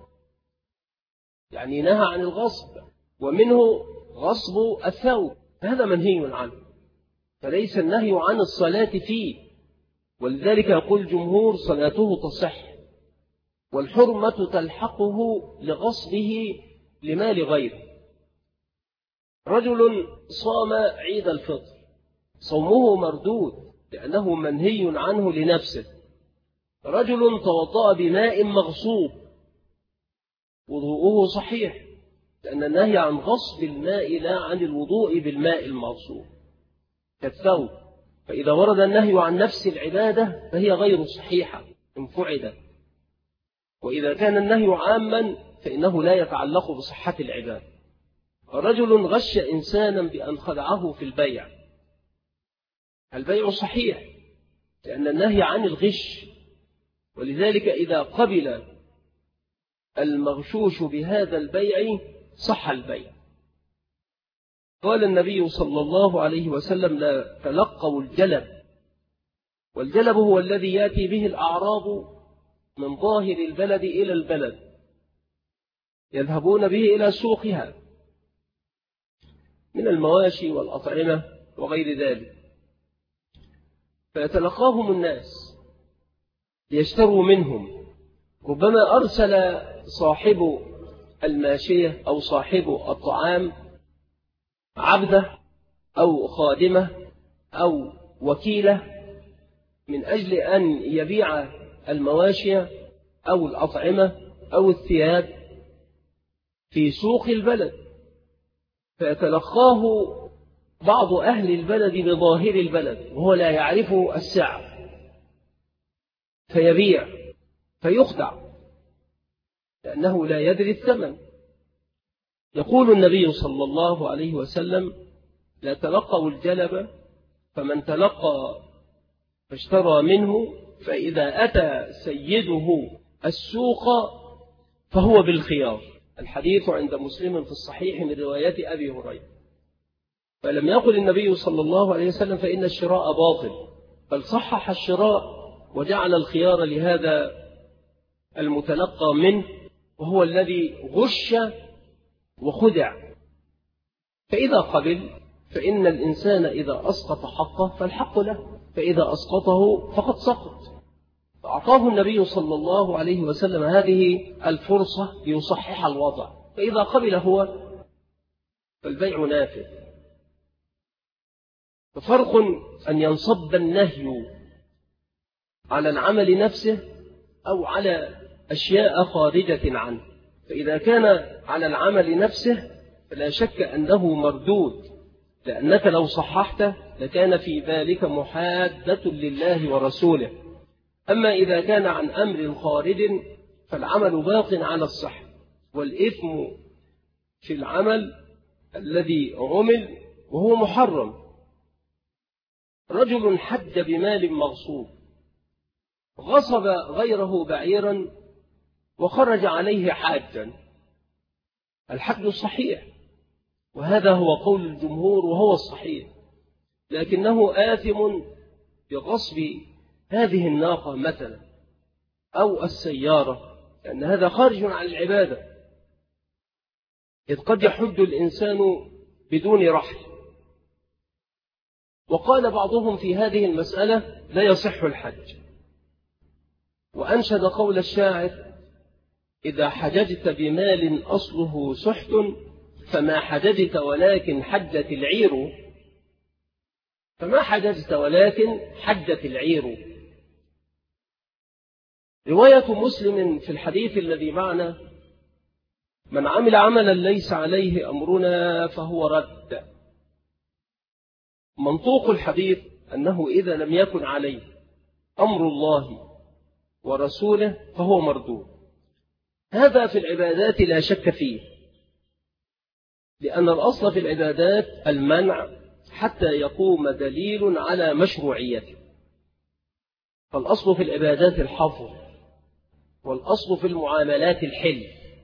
يعني نهى عن الغصب، ومنه غصب الثوب، هذا منهي عنه، فليس النهي عن الصلاة فيه. ولذلك يقول الجمهور صلاته تصح، والحرمة تلحقه لغصبه لمال غيره. رجل صام عيد الفطر، صومه مردود لأنه منهي عنه لنفسه. رجل توضأ بماء مغصوب، وضوءه صحيح، لأن النهي عن غصب الماء لا عن الوضوء بالماء المغصوب كالثوب، فإذا ورد النهي عن نفس العبادة فهي غير صحيحة إن فعلت، وإذا كان النهي عاما فإنه لا يتعلق بصحة العبادة. رجل غش إنسانا بأن خدعه في البيع، البيع صحيح لأن النهي عن الغش، ولذلك إذا قبل المغشوش بهذا البيع صح البيع. قال النبي صلى الله عليه وسلم لا تلقوا الجلب، والجلب هو الذي يأتي به الأعراب من ظاهر البلد إلى البلد، يذهبون به إلى سوقها من المواشي والأطعمة وغير ذلك، فيتلقاهم الناس ليشتروا منهم. ربما أرسل صاحب الماشية أو صاحب الطعام عبده أو خادمة أو وكيلة من أجل أن يبيع المواشي أو الأطعمة أو الثياب في سوق البلد، فيتلقاه بعض أهل البلد بظاهر البلد وهو لا يعرف السعر، فيبيع فيخدع لأنه لا يدري الثمن. يقول النبي صلى الله عليه وسلم لا تلقوا الجلب، فمن تلقى فاشترى منه، فإذا أتى سيده السوق فهو بالخيار. الحديث عند مسلم في الصحيح من رواية أبي هريرة. فلم يقل النبي صلى الله عليه وسلم فإن الشراء باطل، بل صحح الشراء وجعل الخيار لهذا المتلقى منه، وهو الذي غش وخدع. فإذا قبل فإن الإنسان إذا أسقط حقه فالحق له، فإذا أسقطه فقد سقط. فأعطاه النبي صلى الله عليه وسلم هذه الفرصة ليصحح الوضع، فإذا قبل هو فالبيع نافذ. ففرق أن ينصب النهي على العمل نفسه أو على أشياء خارجة عنه. فإذا كان على العمل نفسه فلا شك أنه مردود، لأنك لو صححته لكان في ذلك محادة لله ورسوله. أما إذا كان عن أمر خارج فالعمل باق على الصحة، والإثم في العمل الذي عمل وهو محرم. رجل حج بمال مغصوب، غصب غيره بعيرا وخرج عليه حاجا، الحج صحيح، وهذا هو قول الجمهور وهو الصحيح، لكنه آثم بغصب هذه الناقة مثلا أو السيارة، لأن هذا خارج عن العبادة، إذ قد يحج الإنسان بدون رحل. وقال بعضهم في هذه المسألة لا يصح الحج، وأنشد قول الشاعر: إذا حججت بمال أصله سحت فما حججت ولكن حجت العير، فما حججت ولكن حجت العير. رواية مسلم في الحديث الذي معنا: من عمل عملا ليس عليه أمرنا فهو رد. منطوق الحديث أنه إذا لم يكن عليه أمر الله ورسوله فهو مردود. هذا في العبادات لا شك فيه، لأن الأصل في العبادات المنع حتى يقوم دليل على مشروعيته. فالأصل في العبادات الحظر، والأصل في المعاملات الحل.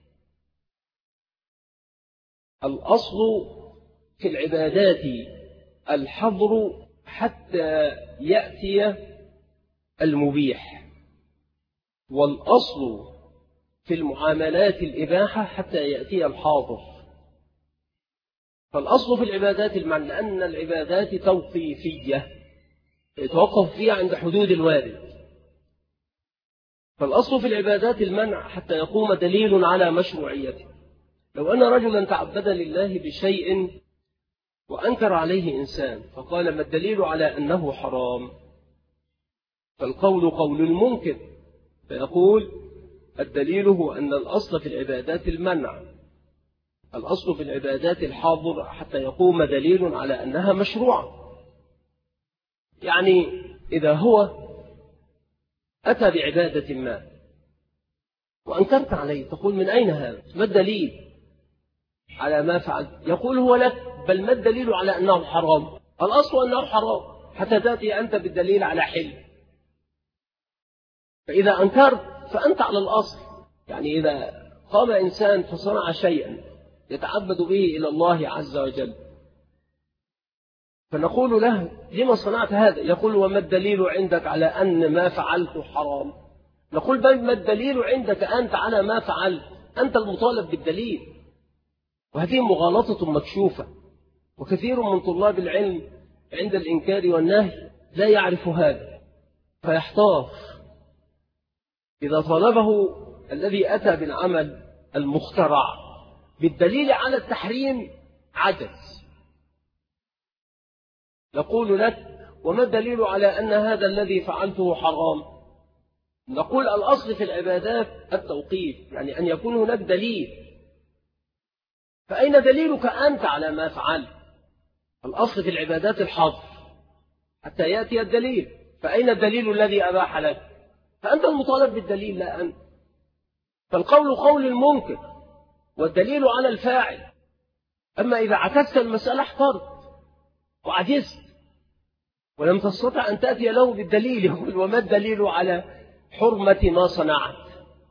الأصل في العبادات الحظر حتى يأتي المبيح، والأصل في المعاملات الإباحة حتى يأتي الحاضر. فالأصل في العبادات المنع، لأن العبادات توقيفية يتوقف فيها عند حدود الوارد. فالأصل في العبادات المنع حتى يقوم دليل على مشروعيته. لو أن رجلا تعبد لله بشيء وأنكر عليه إنسان فقال: ما الدليل على أنه حرام؟ فالقول قول المنكر، فيقول: الدليل هو أن الأصل في العبادات المنع، الأصل في العبادات الحاضر حتى يقوم دليل على أنها مشروعة. يعني إذا هو أتى بعبادة ما وأنكرت عليه، تقول: من أين هذا؟ ما الدليل على ما فعل؟ يقول هو لك: بل ما الدليل على أنه حرام؟ الأصل أنه حرام حتى تأتي أنت بالدليل على حل. فإذا أنكرت فأنت على الأصل. يعني إذا قام إنسان فصنع شيئا يتعبد به إلى الله عز وجل، فنقول له: لما صنعت هذا؟ يقول: وما الدليل عندك على أن ما فعلت حرام؟ نقول: بل ما الدليل عندك أنت على ما فعلت؟ أنت المطالب بالدليل. وهذه مغالطة مكشوفة، وكثير من طلاب العلم عند الإنكار والنهي لا يعرف هذا فيحتار. إذا طالبه الذي أتى بالعمل المخترع بالدليل على التحريم عجز. نقول لك: وما الدليل على أن هذا الذي فعلته حرام؟ نقول: الأصل في العبادات التوقيف، يعني أن يكون هناك دليل. فأين دليلك أنت على ما فعلت؟ الأصل في العبادات الحظر حتى يأتي الدليل. فأين الدليل الذي أباح لك؟ فأنت المطالب بالدليل لا أنت. فالقول قول المنكر والدليل على الفاعل. أما إذا عكست المسألة احترت وعجزت ولم تستطع أن تأتي له بالدليل، يقول: وما الدليل على حرمة ما صنعت؟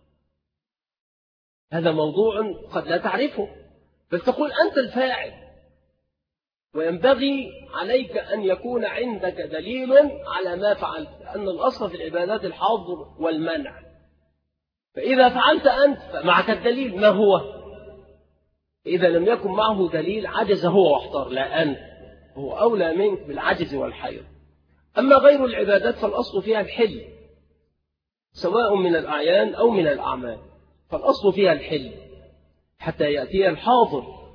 هذا موضوع قد لا تعرفه، بل تقول أنت الفاعل، وينبغي عليك أن يكون عندك دليل على ما فعلت، لأن الأصل في العبادات الحظر والمنع. فإذا فعلت أنت فمعك الدليل، ما هو؟ إذا لم يكن معه دليل عجز هو واحتار، لا أنت، هو أولى منك بالعجز والحيرة. أما غير العبادات فالأصل فيها الحل، سواء من الأعيان أو من الأعمال، فالأصل فيها الحل حتى يأتي الحاضر.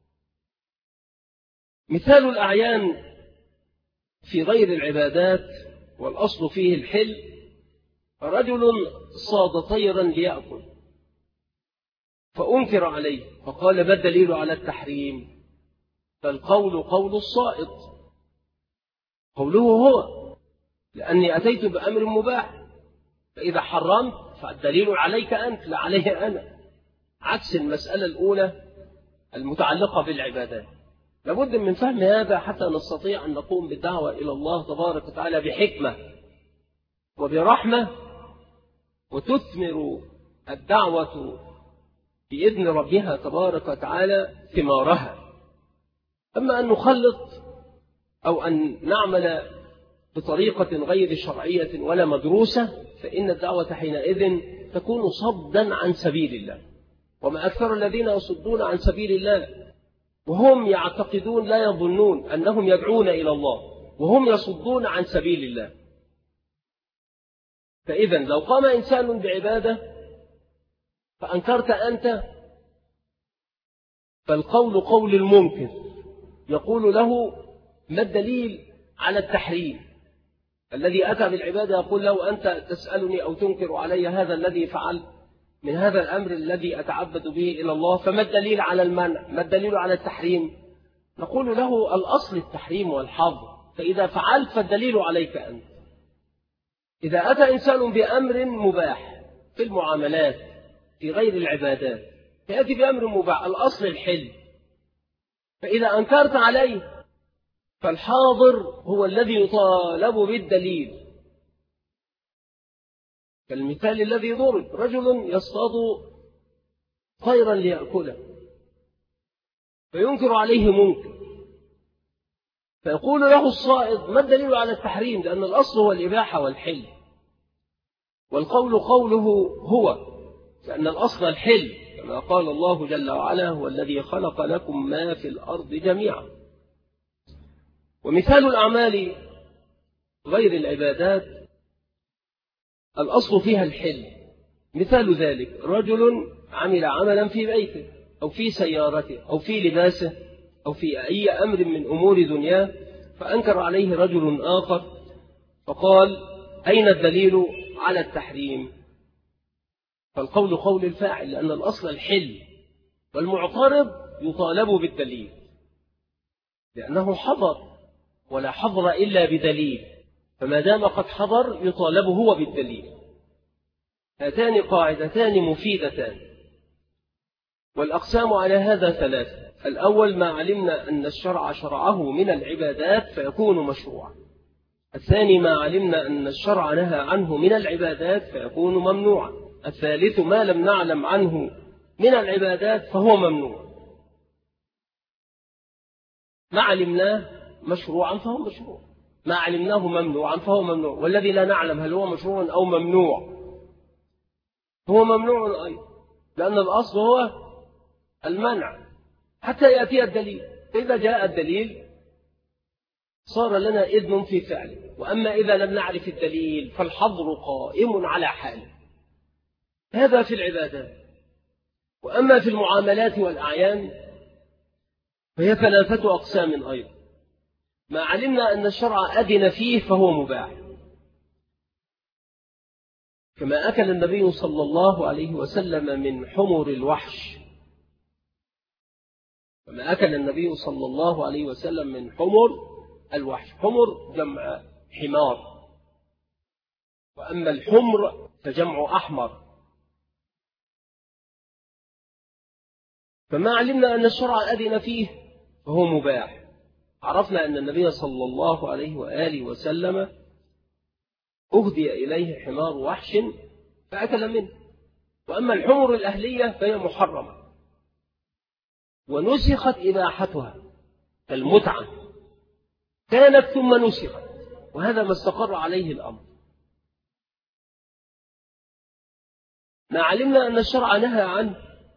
مثال الأعيان في غير العبادات والأصل فيه الحل: رجل صاد طيرا ليأكل فأنكر عليه فقال: ما الدليل على التحريم؟ فالقول قول الصائد، قوله هو، لأني أتيت بأمر مباح، فإذا حرمت فالدليل عليك أنت لا علي أنا، عكس المسألة الأولى المتعلقة بالعبادات. لابد من فهم هذا حتى نستطيع أن نقوم بالدعوة إلى الله تبارك وتعالى بحكمة وبرحمة، وتثمر الدعوة بإذن ربها تبارك وتعالى ثمارها. أما أن نخلط أو أن نعمل بطريقة غير شرعية ولا مدروسة، فإن الدعوة حينئذ تكون صدا عن سبيل الله. وما أكثر الذين يصدون عن سبيل الله وهم يعتقدون لا يظنون أنهم يدعون إلى الله وهم يصدون عن سبيل الله. فإذا لو قام إنسان بعبادة فأنكرت أنت، فالقول قول المنكر، يقول له ما الدليل على التحريم؟ الذي أتى بالعبادة يقول له أنت تسألني أو تنكر علي هذا الذي فعل من هذا الأمر الذي أتعبد به إلى الله، فما الدليل على المنع؟ ما الدليل على التحريم؟ نقول له الأصل التحريم والحظر، فإذا فعلت فالدليل عليك أنت. إذا أتى إنسان بأمر مباح في المعاملات في غير العبادات، يأتي بأمر مباح الأصل الحل، فإذا أنكرت عليه فالحاضر هو الذي يطالب بالدليل. كالمثال الذي ضرب، رجل يصطاد طيرا ليأكله فينكر عليه منكر، فيقول له الصائد ما الدليل على التحريم؟ لأن الأصل هو الإباحة والحل، والقول قوله هو، لأن الأصل الحل، كما قال الله جل وعلا هو الذي خلق لكم ما في الأرض جميعا. ومثال الأعمال غير العبادات الأصل فيها الحل. مثال ذلك رجل عمل عملا في بيته أو في سيارته أو في لباسه أو في أي أمر من أمور دنياه، فأنكر عليه رجل آخر فقال أين الدليل على التحريم؟ فالقول قول الفاعل، لأن الأصل الحل، والمعترض يطالب بالدليل لأنه حضر، ولا حضر إلا بدليل، فما دام قد حضر يطالب هو بالدليل. هاتان قاعدتان مفيدتان، والأقسام على هذا ثلاثة. الأول ما علمنا أن الشرع شرعه من العبادات فيكون مشروعا. الثاني ما علمنا أن الشرع نهى عنه من العبادات فيكون ممنوعا. الثالث ما لم نعلم عنه من العبادات فهو ممنوع. ما علمناه مشروعا فهو مشروع، ما علمناه ممنوعا فهو ممنوع، والذي لا نعلم هل هو مشروع أو ممنوع هو ممنوع أيضا، لأن الأصل هو المنع حتى يأتي الدليل. إذا جاء الدليل صار لنا إذن في فعله، وأما إذا لم نعرف الدليل فالحظر قائم على حاله. هذا في العبادات. وأما في المعاملات والأعيان فهي ثلاثة أقسام أيضا. ما علمنا أن الشرع أذن فيه فهو مباح، كما أكل النبي صلى الله عليه وسلم من حمر الوحش، كما أكل النبي صلى الله عليه وسلم من حمر الوحش. حمر جمع حمار، وأما الحمر فجمع أحمر. فما علمنا أن الشرع أذن فيه فهو مباح. عرفنا أن النبي صلى الله عليه وآله وسلم أهدي إليه حمار وحش فأكل منه. وأما الحمر الأهلية فهي محرمة ونسخت إباحتها كالمتعة، كانت ثم نسخت، وهذا ما استقر عليه الأمر. ما علمنا أن الشرع نهى عنه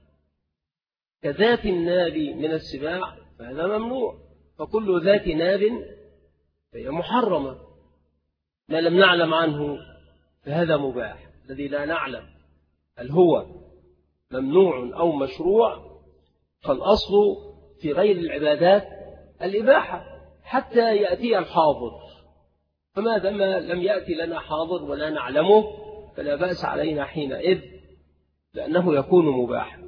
كذات الناب من السباع فهذا ممنوع، فكل ذات ناب فهي محرمة. ما لم نعلم عنه فهذا مباح. الذي لا نعلم هل هو ممنوع أو مشروع فالأصل في غير العبادات الإباحة حتى يأتي الحاضر. فما دام لم يأتي لنا حاضر ولا نعلمه فلا بأس علينا حينئذ، لأنه يكون مباحا.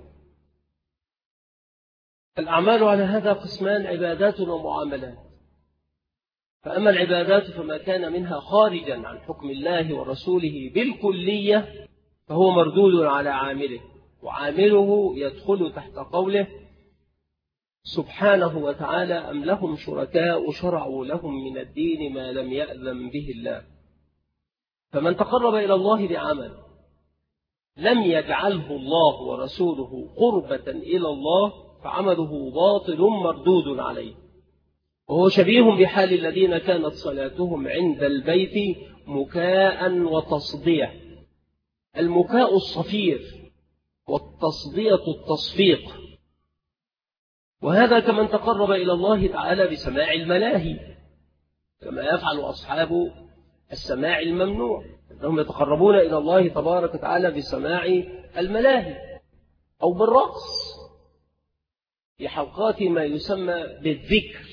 الأعمال على هذا قسمان: عبادات ومعاملات. فأما العبادات فما كان منها خارجا عن حكم الله ورسوله بالكلية فهو مردود على عامله، وعامله يدخل تحت قوله سبحانه وتعالى أم لهم شركاء شرعوا لهم من الدين ما لم يأذن به الله. فمن تقرب إلى الله بعمل لم يجعله الله ورسوله قربة إلى الله فعمله باطل مردود عليه، وهو شبيه بحال الذين كانت صلاتهم عند البيت مكاء وتصدية. المكاء الصفير والتصدية التصفيق، وهذا كمن تقرب إلى الله تعالى بسماع الملاهي كما يفعل أصحاب السماع الممنوع، أنهم يتقربون إلى الله تبارك وتعالى بسماع الملاهي أو بالرقص في حلقات ما يسمى بالذكر.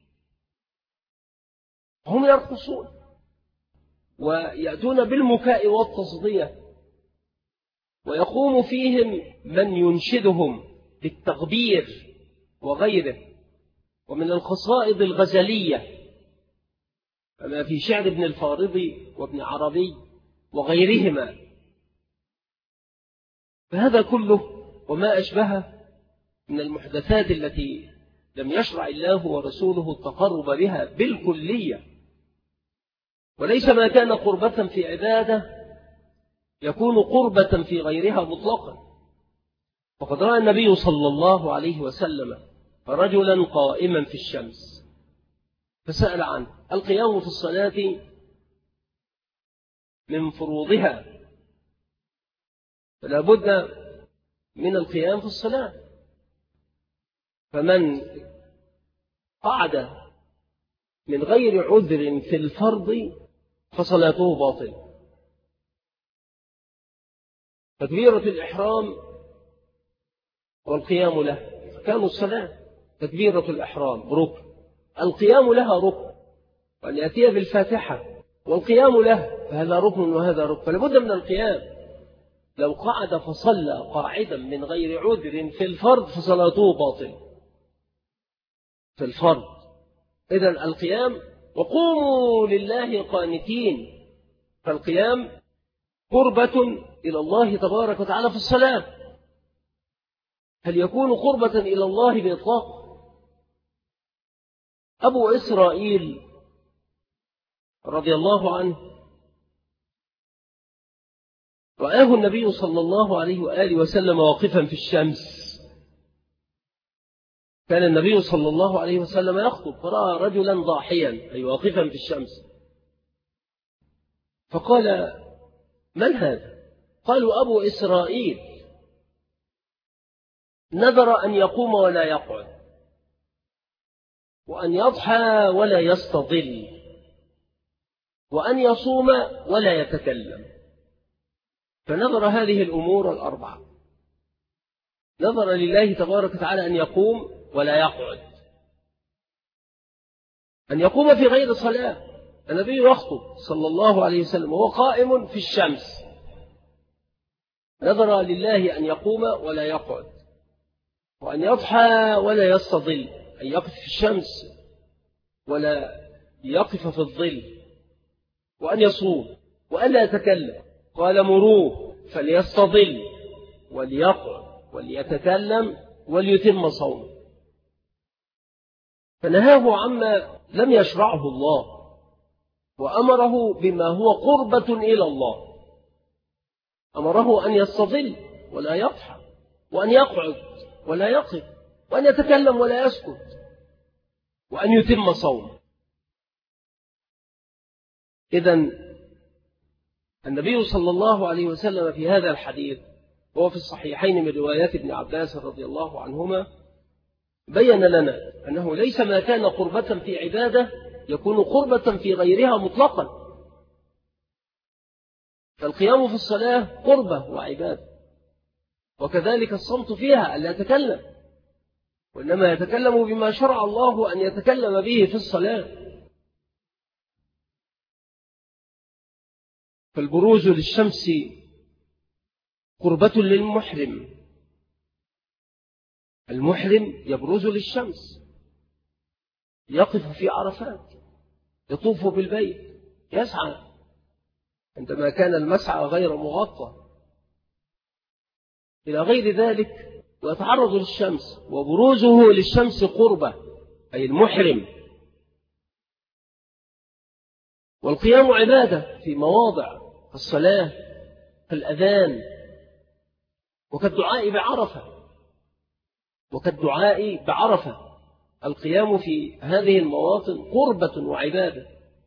هم يرقصون ويأتون بالمكاء والتصدية، ويقوم فيهم من ينشدهم بالتغبير وغيره، ومن القصائد الغزلية كما في شعر ابن الفارضي وابن عربي وغيرهما. فهذا كله وما أشبهه من المحدثات التي لم يشرع الله ورسوله التقرب بها بالكلية، وليس ما كان قربة في عبادة يكون قربة في غيرها مطلقا. وقد رأى النبي صلى الله عليه وسلم رجلا قائما في الشمس فسأل عنه. القيام في الصلاة من فروضها، فلا بد من القيام في الصلاة، فمن قعد من غير عذر في الفرض فصلاته باطلة. تكبيرة الإحرام والقيام له، فكانوا الصلاة تكبيرة الإحرام ركن، القيام لها ركن، وأن يأتي بالفاتحة والقيام له فهذا ركن وهذا ركن، فلابد من القيام. لو قعد فصلى قاعدا من غير عذر في الفرض فصلاته باطل في الفرض. إذن القيام، وقوموا لله قانتين، فالقيام قربة إلى الله تبارك وتعالى في الصلاة. هل يكون قربة إلى الله بإطلاق؟ أبو إسرائيل رضي الله عنه رآه النبي صلى الله عليه وآله وسلم واقفا في الشمس. كان النبي صلى الله عليه وسلم يخطب فرأى رجلا ضاحيا أي واقفا في الشمس، فقال من هذا؟ قالوا أبو إسرائيل نذر أن يقوم ولا يقعد، وأن يضحى ولا يستظل، وأن يصوم ولا يتكلم. فنظر هذه الأمور الأربعة، نظر لله تبارك وتعالى أن يقوم ولا يقعد، أن يقوم في غير صلاة. النبي يخطب صلى الله عليه وسلم وهو قائم في الشمس، نظر لله أن يقوم ولا يقعد، وأن يضحى ولا يستظل أن يقف في الشمس ولا يقف في الظل، وأن يصوم وأن لا يتكلم. قال مروه فليستظل وليقعد وليتكلم وليتم صومه. فنهاه عما لم يشرعه الله وأمره بما هو قربة إلى الله. أمره أن يستظل ولا يضحى، وأن يقعد ولا يقف، وأن يتكلم ولا يسكت، وأن يتم صومه. إذن النبي صلى الله عليه وسلم في هذا الحديث وهو في الصحيحين من روايات ابن عباس رضي الله عنهما بين لنا أنه ليس ما كان قربة في عبادة يكون قربة في غيرها مطلقا. فالقيام في الصلاة قربة وعبادة، وكذلك الصمت فيها ألا يتكلم، وإنما يتكلم بما شرع الله أن يتكلم به في الصلاة. فالبروز للشمس قربة للمحرم، المحرم يبرز للشمس، يقف في عرفات، يطوف بالبيت، يسعى عندما كان المسعى غير مغطى، إلى غير ذلك ويتعرض للشمس، وبروزه للشمس قربة أي المحرم. والقيام عبادة في مواضع الصلاة كالأذان وكالدعاء بعرفة القيام في هذه المواطن قربة وعبادة،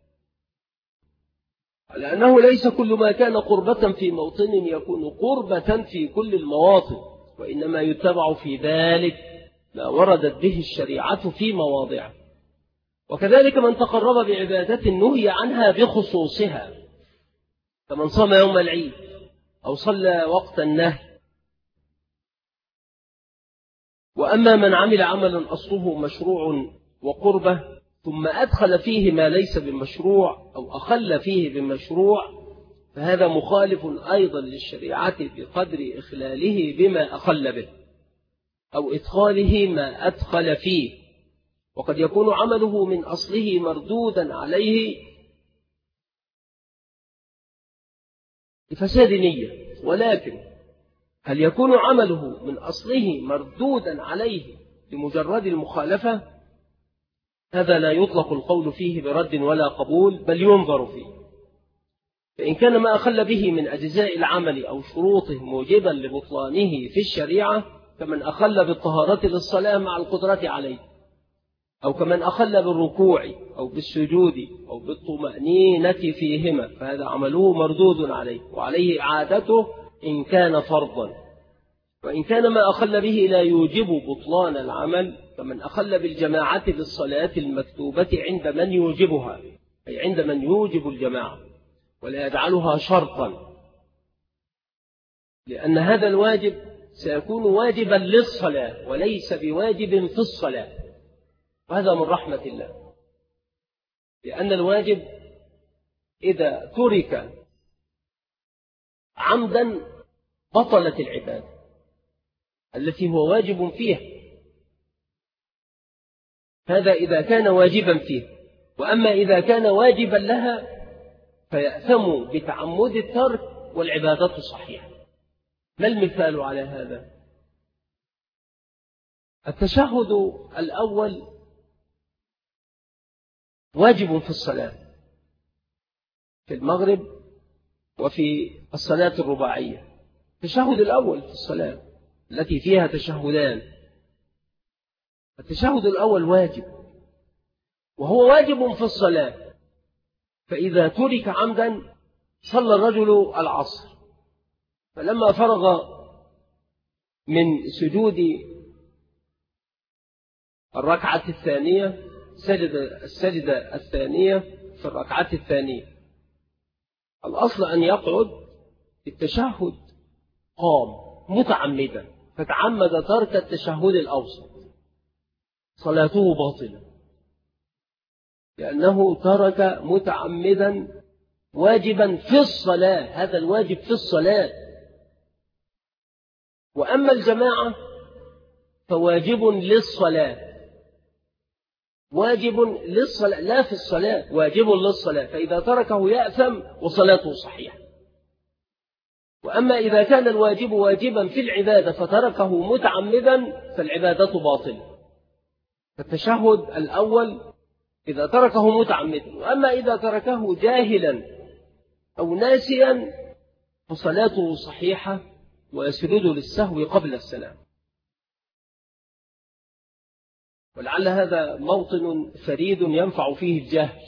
لأنه ليس كل ما كان قربة في موطن يكون قربة في كل المواطن، وإنما يتبع في ذلك ما وردت به الشريعة في مواضعه. وكذلك من تقرب بعبادة نهي عنها بخصوصها، كمن صام يوم العيد أو صلى وقت النهي. وأما من عمل عملا أصله مشروع وقربة ثم أدخل فيه ما ليس بمشروع أو أخل فيه بمشروع، فهذا مخالف أيضا للشريعة بقدر إخلاله بما أخل به أو إدخاله ما أدخل فيه. وقد يكون عمله من أصله مردودا عليه بفساد نية، ولكن هل يكون عمله من أصله مردودا عليه بمجرد المخالفة؟ هذا لا يطلق القول فيه برد ولا قبول، بل ينظر فيه. فإن كان ما أخل به من أجزاء العمل أو شروطه موجبا لبطلانه في الشريعة، كمن أخل بالطهارة للصلاة مع القدرة عليه، أو كمن أخل بالركوع أو بالسجود أو بالطمأنينة فيهما، فهذا عمله مردود عليه وعليه إعادته إن كان فرضا. وإن كان ما أخل به لا يوجب بطلان العمل، كمن أخل بالجماعة للصلاة المكتوبة عند من يوجبها، أي عند من يوجب الجماعة ولا يجعلها شرطا، لأن هذا الواجب سيكون واجبا للصلاة وليس بواجب في الصلاة، وهذا من رحمة الله، لأن الواجب إذا ترك عمدا بطلت العبادة التي هو واجب فيها، هذا إذا كان واجبا فيه. وأما إذا كان واجبا لها فيأثم بتعمد الترك والعبادة صحيحة. ما المثال على هذا؟ التشهد الأول واجب في الصلاة في المغرب وفي الصلاة الرباعية. التشهد الأول في الصلاة التي فيها تشهدان، التشهد الأول واجب، وهو واجب في الصلاة. فإذا ترك عمدا صلى الرجل العصر، فلما فرغ من سجود الركعة الثانية سجد السجدة الثانية في الركعة الثانية. الأصل أن يقعد التشهد، قام متعمدا فتعمد ترك التشهد الأوسط، صلاته باطلة، لأنه ترك متعمدا واجبا في الصلاة، هذا الواجب في الصلاة. وأما الجماعة فواجب للصلاة، واجب للصلاة لا في الصلاة، واجب للصلاة، فإذا تركه يأثم وصلاته صحيحة. وأما إذا كان الواجب واجبا في العبادة فتركه متعمدا فالعبادة باطلة. فالتشهد الأول إذا تركه متعمدا، وأما إذا تركه جاهلا أو ناسيا فصلاته صحيحة ويسجد للسهو قبل السلام. ولعل هذا موطن فريد ينفع فيه الجهل،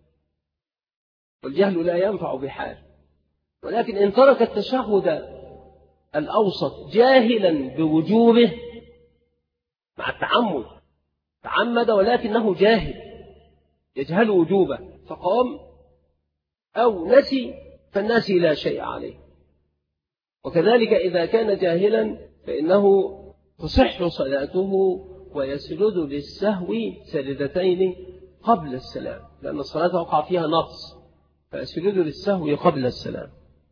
والجهل لا ينفع بحال. ولكن إن ترك التشهد الأوسط جاهلا بوجوبه مع التعمد، تعمد ولكنه جاهل يجهل وجوبه فقام أو نسي، فالناسي لا شيء عليه. وكذلك إذا كان جاهلا فإنه تصح صلاته ويسجد للسهو سجدتين قبل السلام، لأن الصلاة وقع فيها نقص، فيسجد للسهو قبل السلام.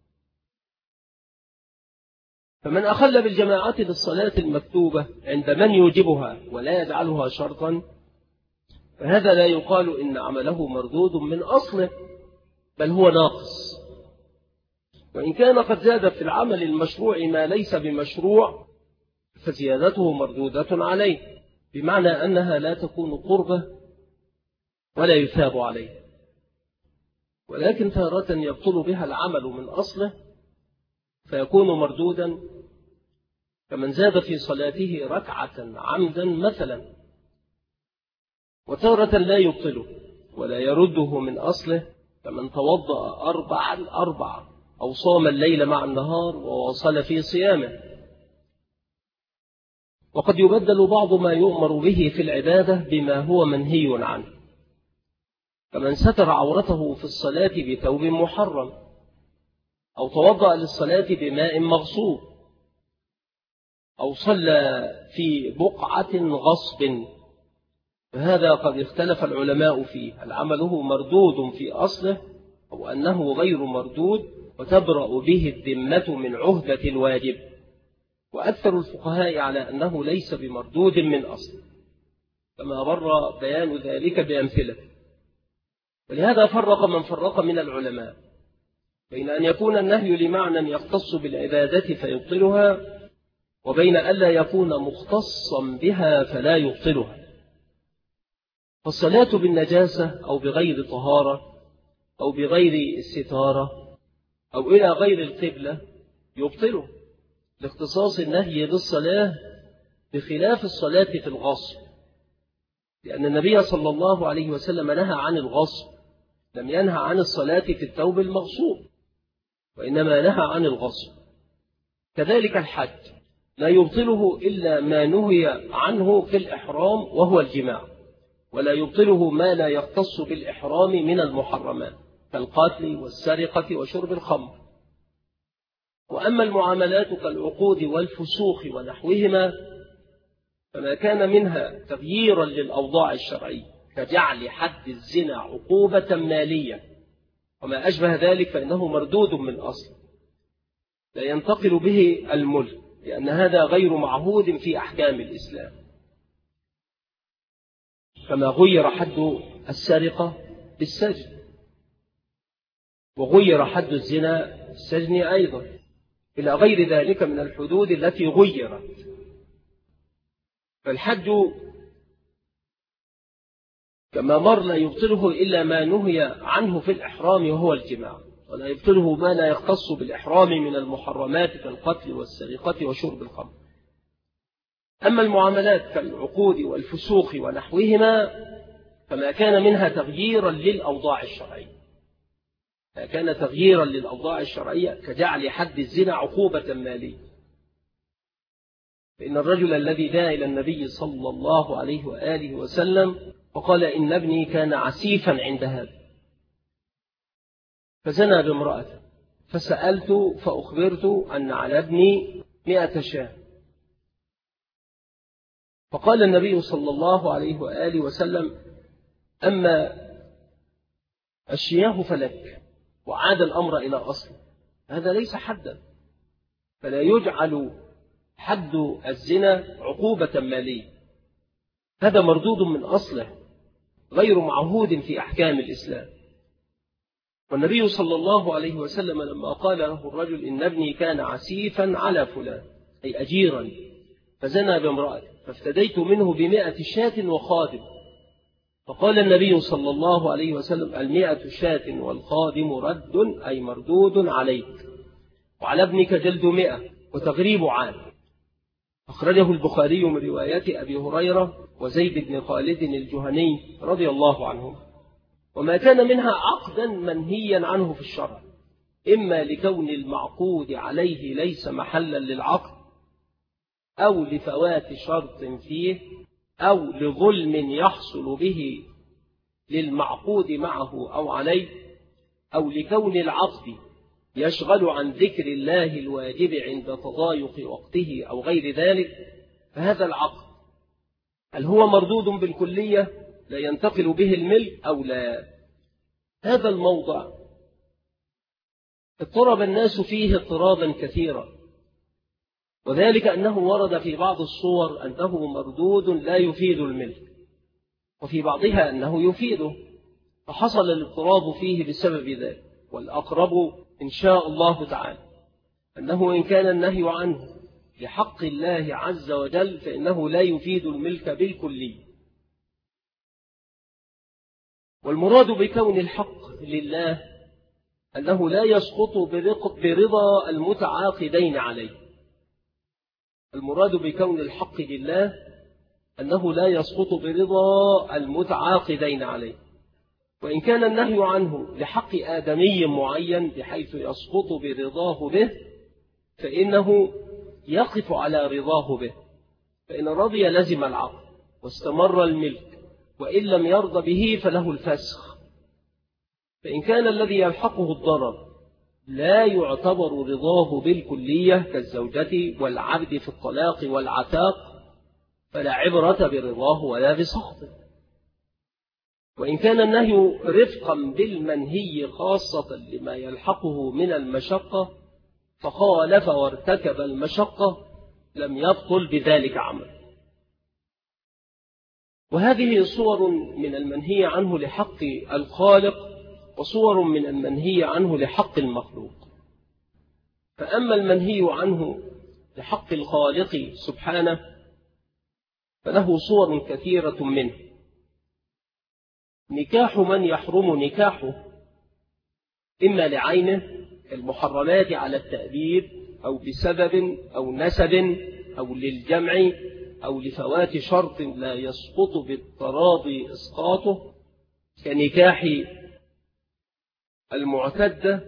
فمن أخل بالجماعة للصلاة المكتوبة عند من يوجبها ولا يجعلها شرطا، فهذا لا يقال إن عمله مردود من أصله، بل هو ناقص. وإن كان قد زاد في العمل المشروع ما ليس بمشروع فزيادته مردودة عليه، بمعنى أنها لا تكون قربة ولا يثاب عليه. ولكن تارة يبطل بها العمل من أصله فيكون مردودا، كمن زاد في صلاته ركعة عمدا مثلا، وتارة لا يبطله ولا يرده من أصله، كمن توضأ أربعا أو صام الليل مع النهار وواصل في صيامه. وقد يبدل بعض ما يؤمر به في العبادة بما هو منهي عنه، كمن ستر عورته في الصلاة بثوب محرم، أو توضأ للصلاة بماء مغصوب، أو صلى في بقعة غصب، فهذا قد اختلف العلماء فيه، هل عمله مردود في أصله أو أنه غير مردود وتبرأ به الذمة من عهدة الواجب. وأكثر الفقهاء على أنه ليس بمردود من أصله، كما مر بيان ذلك بأمثلة. ولهذا فرق من فرق من العلماء بين أن يكون النهي لمعنى يختص بالعبادة فيبطلها، وبين ألا يكون مختصا بها فلا يبطلها. فالصلاة بالنجاسة أو بغير طهارة أو بغير الستارة أو إلى غير القبلة يبطله، لاختصاص النهي بالصلاة بخلاف الصلاة في الغصب، لأن النبي صلى الله عليه وسلم نهى عن الغصب، لم ينهى عن الصلاة في الثوب المغصوب، وإنما نهى عن الغصب. كذلك الحج لا يبطله إلا ما نهي عنه في الإحرام وهو الجماع، ولا يبطله ما لا يختص بالإحرام من المحرمات كالقتل والسرقة وشرب الخمر. وأما المعاملات كالعقود والفسوق ونحوهما فما كان منها تغييرا للأوضاع الشرعية كجعل حد الزنا عقوبة مالية وما أشبه ذلك فإنه مردود من أصل، لا ينتقل به الملك، لأن هذا غير معهود في أحكام الإسلام. كما غير حد السرقة بالسجن، وغير حد الزنا بالسجن أيضا، إلى غير ذلك من الحدود التي غيرت. فالحج كما مر لا يبطله إلا ما نهي عنه في الإحرام وهو الجماع، ولا يبطله ما لا يختص بالإحرام من المحرمات كالقتل والسرقة وشرب الخمر. أما المعاملات كالعقود والفسوق ونحوهما فما كان منها تغييرا للأوضاع الشرعية، فكان تغييرا للأوضاع الشرعية كجعل حد الزنا عقوبة مالية. فإن الرجل الذي جاء إلى النبي صلى الله عليه وآله وسلم وقال إن ابني كان عسيفا عند هذا فزنى بامرأته، فسألت فأخبرت أن على ابني 100 شاة، فقال النبي صلى الله عليه وآله وسلم أما الشياه فلك، وعاد الأمر إلى أصله. هذا ليس حدا، فلا يجعل حد الزنا عقوبة مالية، هذا مردود من أصله غير معهود في أحكام الإسلام. والنبي صلى الله عليه وسلم لما قال له الرجل إن ابني كان عسيفا على فلان أي أجيرا فزنى بامرأته فافتديت منه ب100 شاة وخادم، فقال النبي صلى الله عليه وسلم 100 شاة والخادم رد أي مردود عليك، وعلى ابنك جلد 100 وتغريب عام. أخرجه البخاري من رواية أبي هريرة وزيد بن خالد الجهني رضي الله عنهم. وما كان منها عقدا منهيا عنه في الشرع، إما لكون المعقود عليه ليس محلا للعقد، أو لفوات شرط فيه، أو لظلم يحصل به للمعقود معه أو عليه، أو لكون العقد يشغل عن ذكر الله الواجب عند تضايق وقته أو غير ذلك، فهذا العقد هل هو مردود بالكلية لا ينتقل به الملك أو لا؟ هذا الموضع اضطرب الناس فيه اضطرابا كثيرا، وذلك أنه ورد في بعض الصور أنه مردود لا يفيد الملك، وفي بعضها أنه يفيده، فحصل الاضطراب فيه بسبب ذلك. والأقرب إن شاء الله تعالى أنه إن كان النهي عنه لحق الله عز وجل فإنه لا يفيد الملك بالكلي. والمراد بكون الحق لله أنه لا يسقط برضا المتعاقدين عليه. المراد بكون الحق لله أنه لا يسقط برضا المتعاقدين عليه. وإن كان النهي عنه لحق آدمي معين بحيث يسقط برضاه به فإنه يقف على رضاه به، فإن رضي لزم العقد واستمر الملك، وإن لم يرضى به فله الفسخ. فإن كان الذي يلحقه الضرر لا يعتبر رضاه بالكلية كالزوجة والعبد في الطلاق والعتاق فلا عبرة برضاه ولا بسخطه. وإن كان النهي رفقا بالمنهي خاصة لما يلحقه من المشقة فخالف وارتكب المشقة لم يبطل بذلك عمل. وهذه صور من المنهي عنه لحق الخالق وصور من المنهي عنه لحق المخلوق. فأما المنهي عنه لحق الخالق سبحانه فله صور كثيرة منه. نكاح من يحرم نكاحه إما لعينه المحرمات على التأديب أو بسبب أو نسب أو للجمع أو لفوات شرط لا يسقط بالتراضي إسقاطه كنكاح المعتدة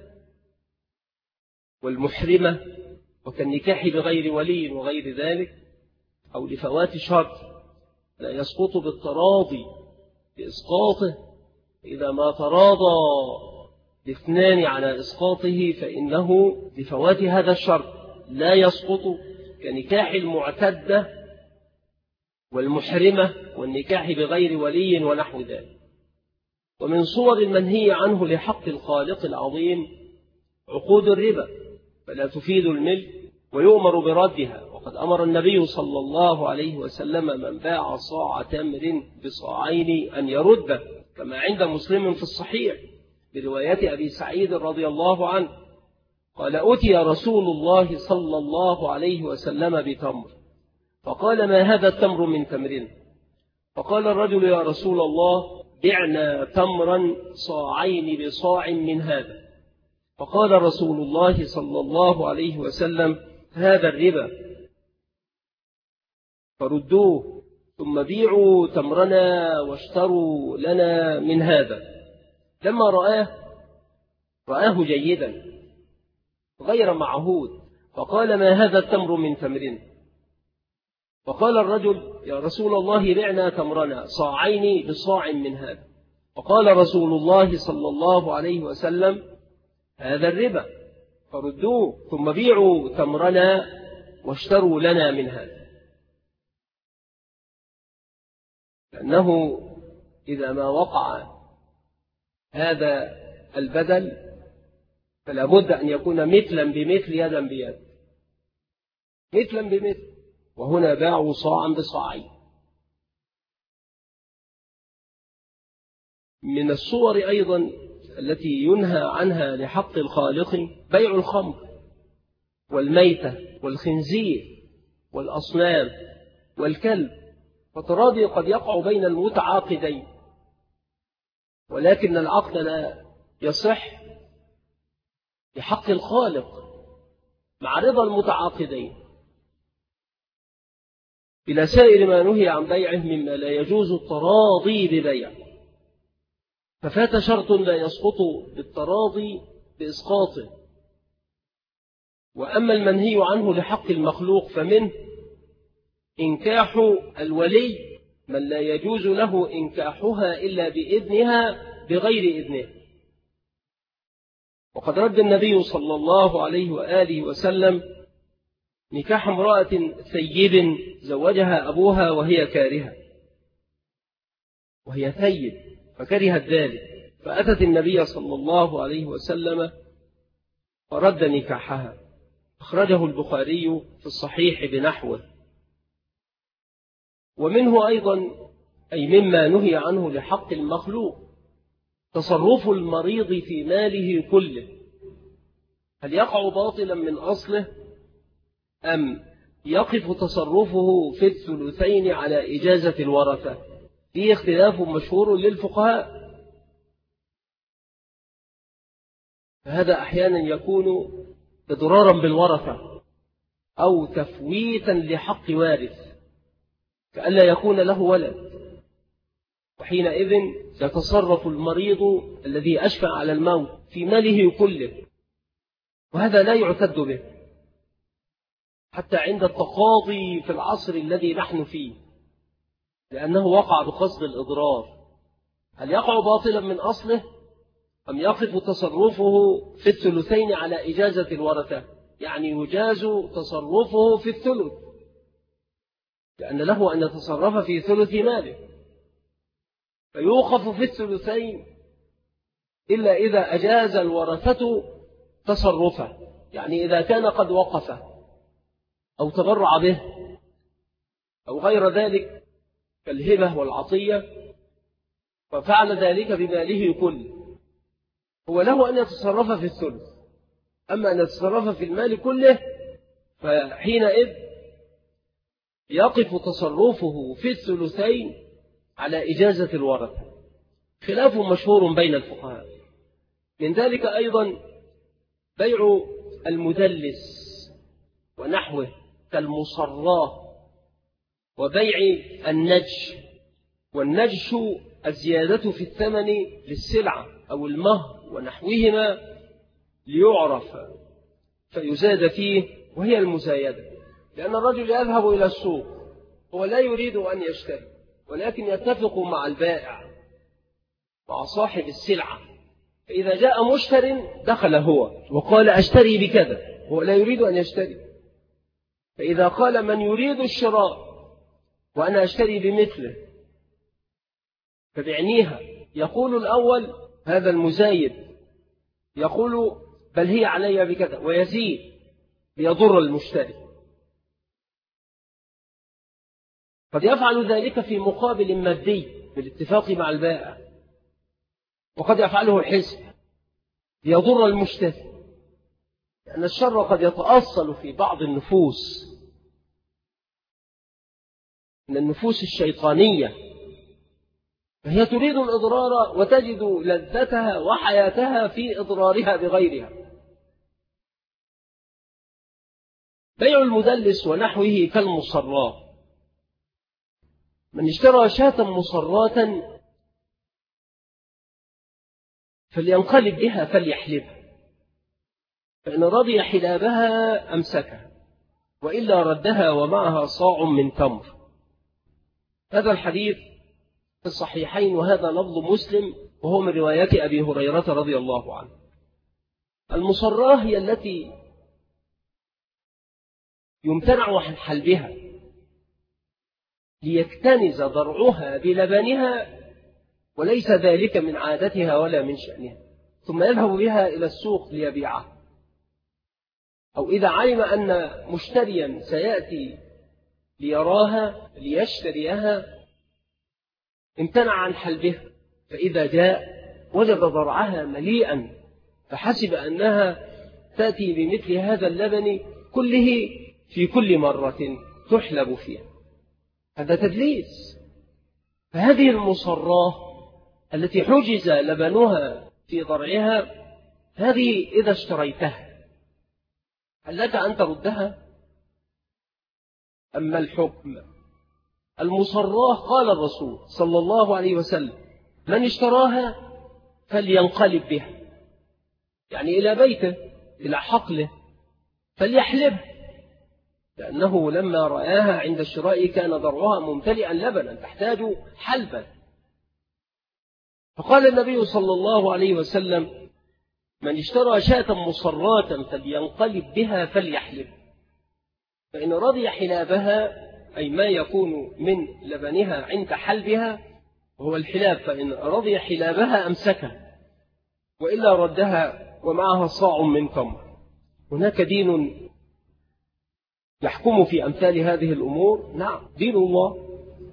والمحرمة وكالنكاح بغير ولي وغير ذلك، أو لفوات شرط لا يسقط بالتراضي بإسقاطه. إذا ما تراضى الاثنان على إسقاطه فإنه لفوات هذا الشرط لا يسقط كنكاح المعتدة والمحرمة والنكاح بغير ولي ونحو ذلك. ومن صور المنهي عنه لحق الخالق العظيم عقود الربا، فلا تفيد الملك ويؤمر بردها. وقد أمر النبي صلى الله عليه وسلم من باع صاع تمر بصاعين أن يرده، كما عند مسلم في الصحيح برواية أبي سعيد رضي الله عنه قال: أتي رسول الله صلى الله عليه وسلم بتمر فقال: ما هذا التمر من تمر؟ فقال الرجل: يا رسول الله بعنا تمرا صاعين بصاع من هذا. فقال رسول الله صلى الله عليه وسلم: هذا الربا، فردوه ثم بيعوا تمرنا واشتروا لنا من هذا. لما رآه جيدا غير معهود فقال: ما هذا التمر من تمر؟ فقال الرجل: يا رسول الله بعنا تمرنا صاعين بصاع من هذا. فقال رسول الله صلى الله عليه وسلم: هذا الربا، فردوه ثم بيعوا تمرنا واشتروا لنا من هذا. لأنه إذا ما وقع هذا البدل فلا بد أن يكون مثلا بمثل يدا بيد، مثلا بمثل، وهنا باعوا صاعا بصاعين. من الصور أيضا التي ينهى عنها لحق الخالق بيع الخمر والميتة والخنزير والأصنام والكلب. فالتراضي قد يقع بين المتعاقدين، ولكن العقد لا يصح بحق الخالق مع رضا المتعاقدين إلى سائر ما نهي عن بيعه مما لا يجوز التراضي ببيع، ففات شرط لا يسقط بالتراضي بإسقاطه. وأما المنهي عنه لحق المخلوق فمنه إنكاح الولي من لا يجوز له إنكاحها إلا بإذنها بغير إذنه. وقد رد النبي صلى الله عليه وآله وسلم نكاح امرأة ثيب زوجها أبوها وهي كارهة، وهي ثيب فكرهت ذلك، فأتت النبي صلى الله عليه وسلم فرد نكاحها. أخرجه البخاري في الصحيح بنحوه. ومنه أيضا أي مما نهي عنه لحق المخلوق تصرف المريض في ماله كله، هل يقع باطلا من أصله أم يقف تصرفه في الثلثين على إجازة الورثة؟ فيه اختلاف مشهور للفقهاء، فهذا أحيانا يكون إضرارا بالورثة أو تفويتا لحق وارث كألا يكون له ولد، وحينئذ يتصرف المريض الذي أشفع على الموت في ماله كله، وهذا لا يعتد به حتى عند التقاضي في العصر الذي نحن فيه، لأنه وقع بقصد الإضرار. هل يقع باطلا من أصله أم يقف تصرفه في الثلثين على إجازة الورثة؟ يعني يجاز تصرفه في الثلث، لأن له أن يتصرف في ثلث ماله، فيوقف في الثلثين إلا إذا أجاز الورثة تصرفه، يعني إذا كان قد وقف أو تبرع به أو غير ذلك كالهبة والعطية، ففعل ذلك بماله كله، هو له أن يتصرف في الثلث. أما أن يتصرف في المال كله فحينئذ يقف تصرفه في الثلثين على إجازة الورثة. خلاف مشهور بين الفقهاء. من ذلك أيضا بيع المدلس ونحوه كالمصراه، وبيع النجش، والنجش الزيادة في الثمن للسلعة أو المهر ونحوهما ليعرف فيزاد فيه، وهي المزايدة، لأن الرجل يذهب إلى السوق هو لا يريد أن يشتري، ولكن يتفق مع البائع مع صاحب السلعة، فإذا جاء مشتر دخل هو وقال أشتري بكذا، هو لا يريد أن يشتري، فإذا قال من يريد الشراء وأنا أشتري بمثله فبعنيها، يقول الأول هذا المزايد يقول بل هي علي بكذا ويزيد ليضر المشتري، قد يفعل ذلك في مقابل مادي بالاتفاق مع البائع، وقد يفعله الحزب ليضر المشتري، لأن الشر قد يتأصل في بعض النفوس من النفوس الشيطانية، فهي تريد الإضرار وتجد لذتها وحياتها في إضرارها بغيرها. بيع المدلس ونحوه كالمصراه، من اشترى شاة مصراة فلينقلب بها فليحلبها، فإن رضي حلابها أمسكها وإلا ردها ومعها صاع من تمر. هذا الحديث في الصحيحين، وهذا لفظ مسلم وهو من رواية أبي هريرة رضي الله عنه. المصراه هي التي يمتنع عن حلبها ليكتنز ضرعها بلبنها، وليس ذلك من عادتها ولا من شأنها، ثم يذهب بها إلى السوق ليبيعها، أو إذا علم أن مشتريا سيأتي ليراها ليشتريها امتنع عن حلبها، فإذا جاء وجد ضرعها مليئا فحسب أنها تأتي بمثل هذا اللبن كله في كل مرة تحلب فيها، هذا تدليس. فهذه المصراه التي حجز لبنها في ضرعها، هذه إذا اشتريتها هل لك أن تردها؟ أما الحكم المصراه قال الرسول صلى الله عليه وسلم من اشتراها فلينقلب بها، يعني إلى بيته إلى حقله فليحلبها، لأنه لما رآها عند الشراء كان ضرعها ممتلئا لبنا تحتاج حلبا، فقال النبي صلى الله عليه وسلم من اشترى شاة مصراة فلينقلب بها فليحلب، فإن رضي حلابها أي ما يكون من لبنها عند حلبها وهو الحلاب، فإن رضي حلابها أمسكها وإلا ردها ومعها صاع من تمر. هناك دين يحكم في أمثال هذه الأمور، نعم دين الله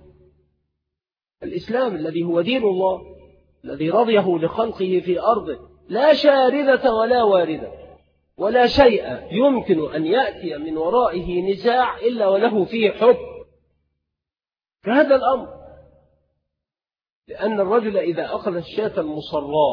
الإسلام الذي هو دين الله الذي رضيه لخلقه في أرضه، لا شاردة ولا واردة، ولا شيء يمكن أن يأتي من ورائه نزاع إلا وله فيه حكم كهذا الأمر. لأن الرجل إذا أخذ الشاة المصراة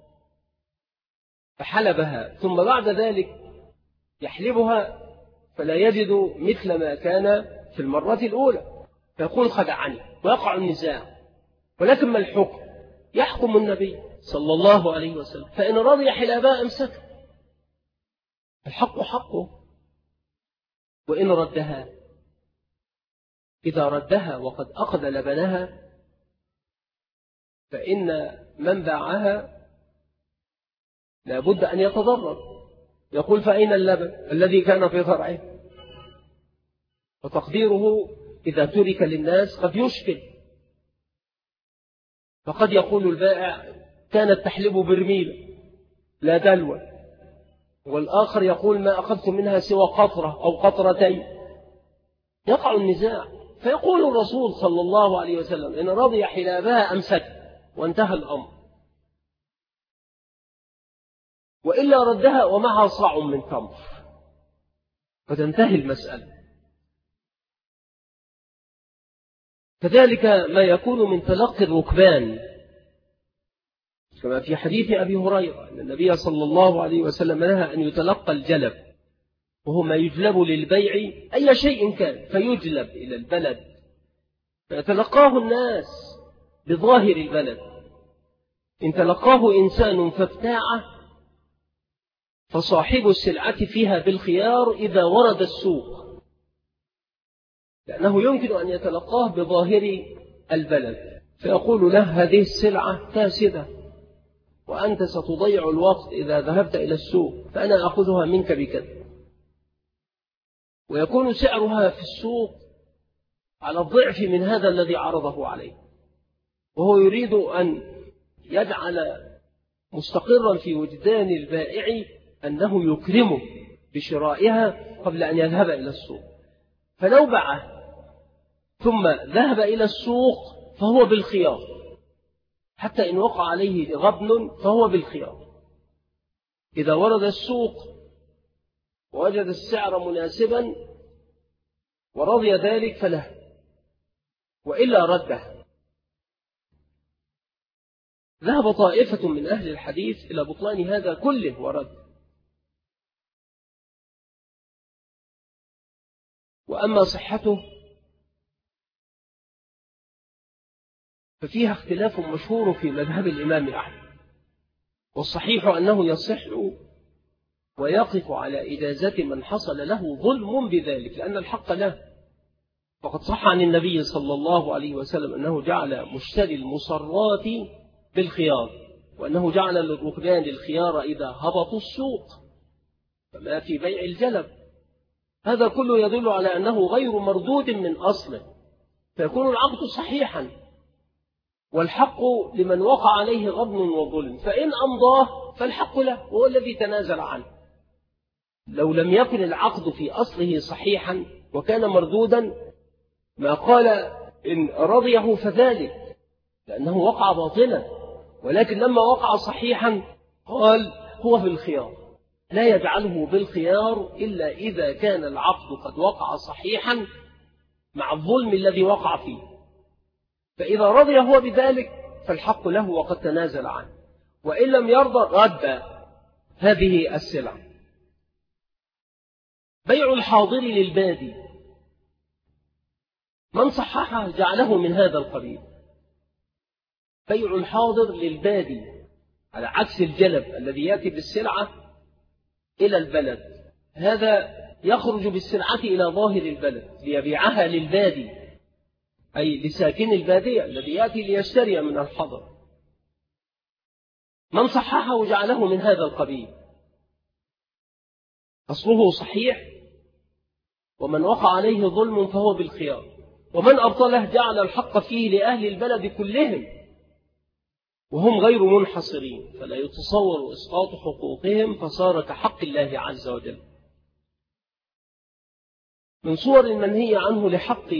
فحلبها ثم بعد ذلك يحلبها فلا يجد مثل ما كان في المرة الأولى فيقول خدعني ويقع النزاع. ولكن ما الحكم؟ يحكم النبي صلى الله عليه وسلم، فإن رضي حلابها أمسكه، الحق حقه. وإن ردها، إذا ردها وقد أخذ لبنها فإن من باعها لابد أن يتضرر، يقول فأين اللبن الذي كان في ضرعه؟ وتقديره إذا ترك للناس قد يشكل، فقد يقول البائع كانت تحلب برميل لا دلوى، والآخر يقول ما أخذت منها سوى قطرة أو قطرتين، يقع النزاع. فيقول الرسول صلى الله عليه وسلم إن رضي حلابها أمسك وانتهى الأمر، وإلا ردها ومعها صاع من تمر فتنتهي المسألة. كذلك ما يكون من تلقي الركبان، كما في حديث أبي هريرة أن النبي صلى الله عليه وسلم نهى أن يتلقى الجلب، وهو ما يجلب للبيع أي شيء كان، فيجلب إلى البلد فيتلقاه الناس بظاهر البلد. إن تلقاه إنسان فابتاعه فصاحب السلعة فيها بالخيار إذا ورد السوق، لأنه يمكن أن يتلقاه بظاهر البلد فيقول له هذه السلعة فاسدة وأنت ستضيع الوقت إذا ذهبت إلى السوق، فأنا أخذها منك بكذا، ويكون سعرها في السوق على الضعف من هذا الذي عرضه عليه، وهو يريد أن يجعل مستقرا في وجدان البائع أنه يكرمه بشرائها قبل أن يذهب إلى السوق. فلو باعه ثم ذهب إلى السوق فهو بالخيار، حتى إن وقع عليه غبن فهو بالخيار. إذا ورد السوق ووجد السعر مناسبا ورضي ذلك فله، وإلا رده. ذهب طائفة من أهل الحديث إلى بطلان هذا كله ورد. وأما صحته ففيها اختلاف مشهور في مذهب الإمام أحمد، والصحيح أنه يصح ويقف على إجازة من حصل له ظلم بذلك، لأن الحق له. فقد صح عن النبي صلى الله عليه وسلم أنه جعل مشتري المصرات بالخيار، وأنه جعل للركبان الخيار إذا هبطوا السوق، فما في بيع الجلب. هذا كله يدل على أنه غير مردود من أصله، فيكون العقد صحيحا، والحق لمن وقع عليه غبن وظلم، فإن أمضاه فالحق له وهو الذي تنازل عنه. لو لم يكن العقد في أصله صحيحا وكان مردودا ما قال إن رضيه فذلك، لأنه وقع باطلا، ولكن لما وقع صحيحا قال هو بالخيار، لا يجعله بالخيار إلا إذا كان العقد قد وقع صحيحا مع الظلم الذي وقع فيه. فإذا رضي هو بذلك فالحق له وقد تنازل عنه، وإن لم يرضى رد هذه السلع. بيع الحاضر للبادي، من صححه جعله من هذا القبيل. بيع الحاضر للبادي على عكس الجلب الذي يأتي بالسلعة إلى البلد، هذا يخرج بالسلعة إلى ظاهر البلد ليبيعها للبادي، أي لساكن البادية الذي يأتي ليشتري من الحضر. من صححه جعله من هذا القبيل، أصله صحيح، ومن وقع عليه ظلم فهو بالخيار، ومن أبطله جعل الحق فيه لأهل البلد كلهم وهم غير منحصرين، فلا يتصور إسقاط حقوقهم فصار كحق الله عز وجل. من صور المنهي عنه لحق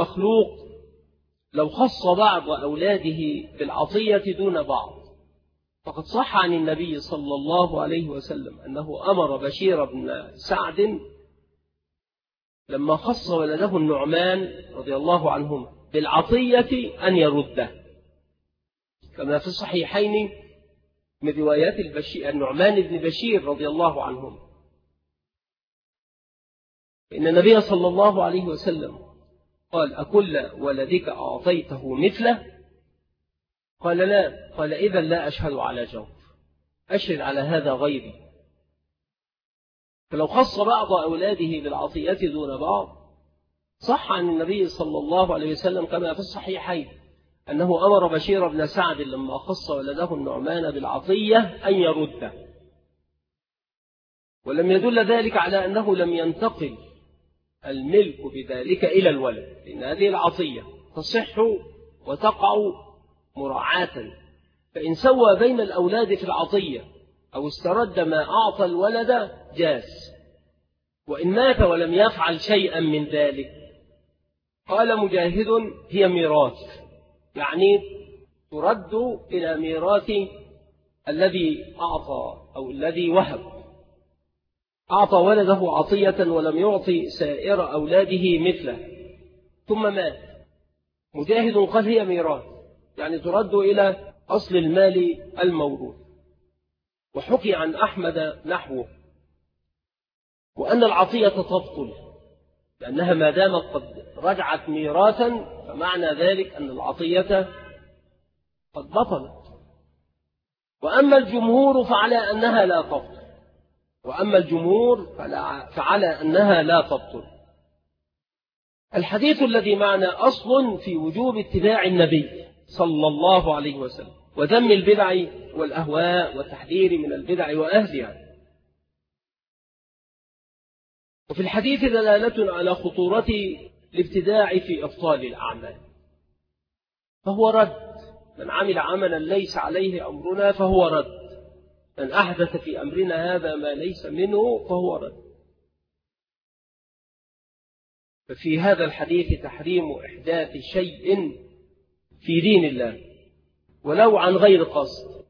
المخلوق لو خص بعض أولاده بالعطية دون بعض، فقد صح عن النبي صلى الله عليه وسلم أنه أمر بشير بن سعد لما خص ولده النعمان رضي الله عنهما بالعطية أن يرده، كما في الصحيحين من روايات النعمان بن بشير رضي الله عنهما إن النبي صلى الله عليه وسلم قال: أكل ولدك أعطيته مثله؟ قال: لا. قال: إذا لا أشهد على جوف، أشهد على هذا غيري. فلو خص بعض أولاده بالعطية دون بعض، صح عن النبي صلى الله عليه وسلم كما في الصحيحين أنه أمر بشير بن سعد لما خص ولده النعمان بالعطية أن يرده، ولم يدل ذلك على أنه لم ينتقل الملك بذلك إلى الولد، لأن هذه العطية تصح وتقع مراعاة، فإن سوى بين الأولاد في العطية أو استرد ما أعطى الولد جاز. وإن مات ولم يفعل شيئا من ذلك، قال مجاهد: هي ميراث، يعني ترد إلى ميراث الذي أعطى أو الذي وهب، أعطى ولده عطية ولم يعطي سائر أولاده مثله ثم مات. مجاهد قال: هي ميراث، يعني ترد إلى أصل المال الموروث. وحكي عن أحمد نحوه، وأن العطية تبطل، لأنها ما دامت قد رجعت ميراثا فمعنى ذلك أن العطية قد بطلت. وأما الجمهور فعلى أنها لا تبطل، فعلى أنها لا تبطل. الحديث الذي معنا أصل في وجوب اتباع النبي صلى الله عليه وسلم وذم البدع والأهواء والتحذير من البدع وأهلها. وفي الحديث دلالة على خطورة الابتداع في إبطال الأعمال، فهو رد. من عمل عملا ليس عليه أمرنا فهو رد، من أحدث في أمرنا هذا ما ليس منه فهو رد. ففي هذا الحديث تحريم إحداث شيء في دين الله ولو عن غير قصد.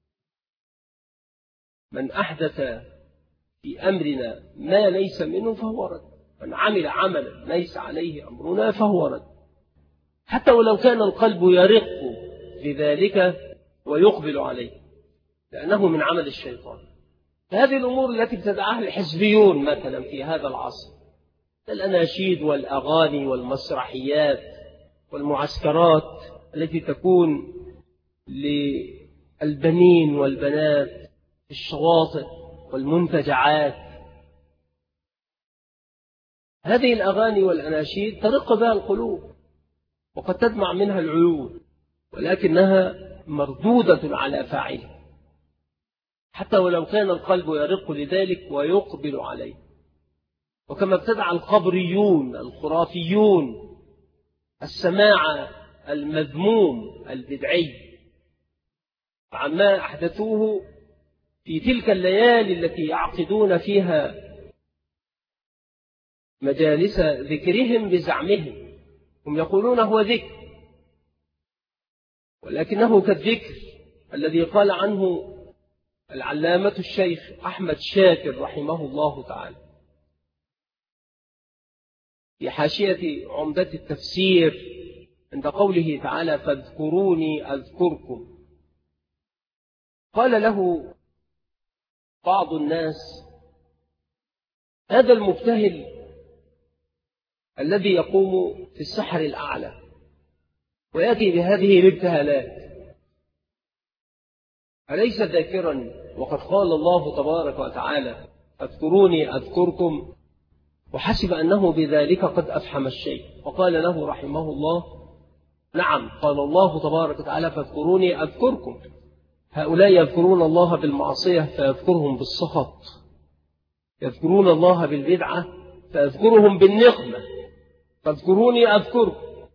من أحدث في أمرنا ما ليس منه فهو رد، من عمل عملا ليس عليه أمرنا فهو رد، حتى ولو كان القلب يرق بذلك ويقبل عليه، لأنه من عمل الشيطان. هذه الأمور التي ابتدعها الحزبيون مثلا في هذا العصر، الأناشيد والأغاني والمسرحيات والمعسكرات التي تكون للبنين والبنات في الشواطئ والمنتجعات، هذه الأغاني والأناشيد ترق بها القلوب وقد تدمع منها العيون، ولكنها مردودة على فاعله حتى ولو كان القلب يرق لذلك ويقبل عليه. وكما ابتدع القبريون الخرافيون السماع المذموم البدعي عما أحدثوه في تلك الليالي التي يعقدون فيها مجالس ذكرهم بزعمهم، هم يقولون هو ذكر، ولكنه كالذكر الذي قال عنه العلامة الشيخ أحمد شاكر رحمه الله تعالى في حاشية عمدة التفسير عند قوله تعالى: فاذكروني أذكركم. قال له بعض الناس: هذا المبتهل الذي يقوم في السحر الأعلى ويأتي بهذه الابتهالات أليس ذاكرا؟ وقد قال الله تبارك وتعالى: فاذكروني أذكركم، وحسب أنه بذلك قد أفحم الشيء، وقال له رحمه الله: نعم، قال الله تبارك وتعالى: فاذكروني أذكركم. هؤلاء يذكرون الله بالمعصية فيذكرهم بالسخط، يذكرون الله بالبدعة فيذكرهم بالنقمة. فاذكروني أذكركم.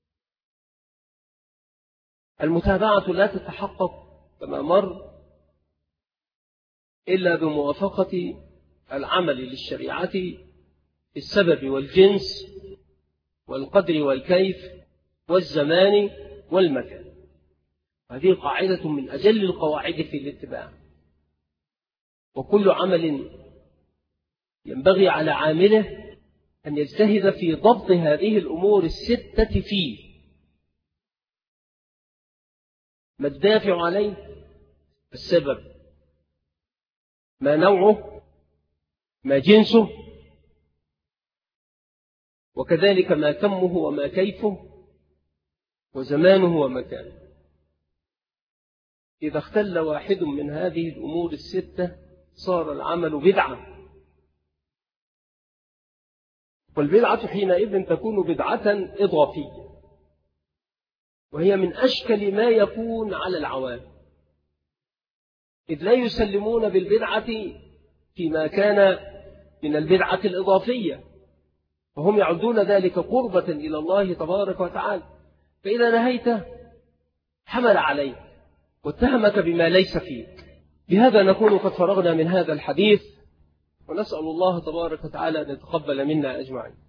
المتابعة لا تتحقق كما مر إلا بموافقة العمل للشريعة في السبب والجنس والقدر والكيف والزمان والمكان. هذه قاعدة من أجل القواعد في الاتباع. وكل عمل ينبغي على عامله أن يجتهد في ضبط هذه الأمور الستة فيه. ما الدافع عليه؟ السبب. ما نوعه؟ ما جنسه؟ وكذلك ما كمه وما كيفه وزمانه ومكانه. إذا اختل واحد من هذه الأمور الستة صار العمل بدعة. والبدعة حينئذ تكون بدعة إضافية، وهي من أشكل ما يكون على العوام، إذ لا يسلمون بالبدعة فيما كان من البدعة الإضافية، وهم يعدون ذلك قربة إلى الله تبارك وتعالى. فإذا نهيته حمل عليك واتهمك بما ليس فيك. بهذا نكون قد فرغنا من هذا الحديث، ونسأل الله تبارك وتعالى أن يتقبل منا أجمعين.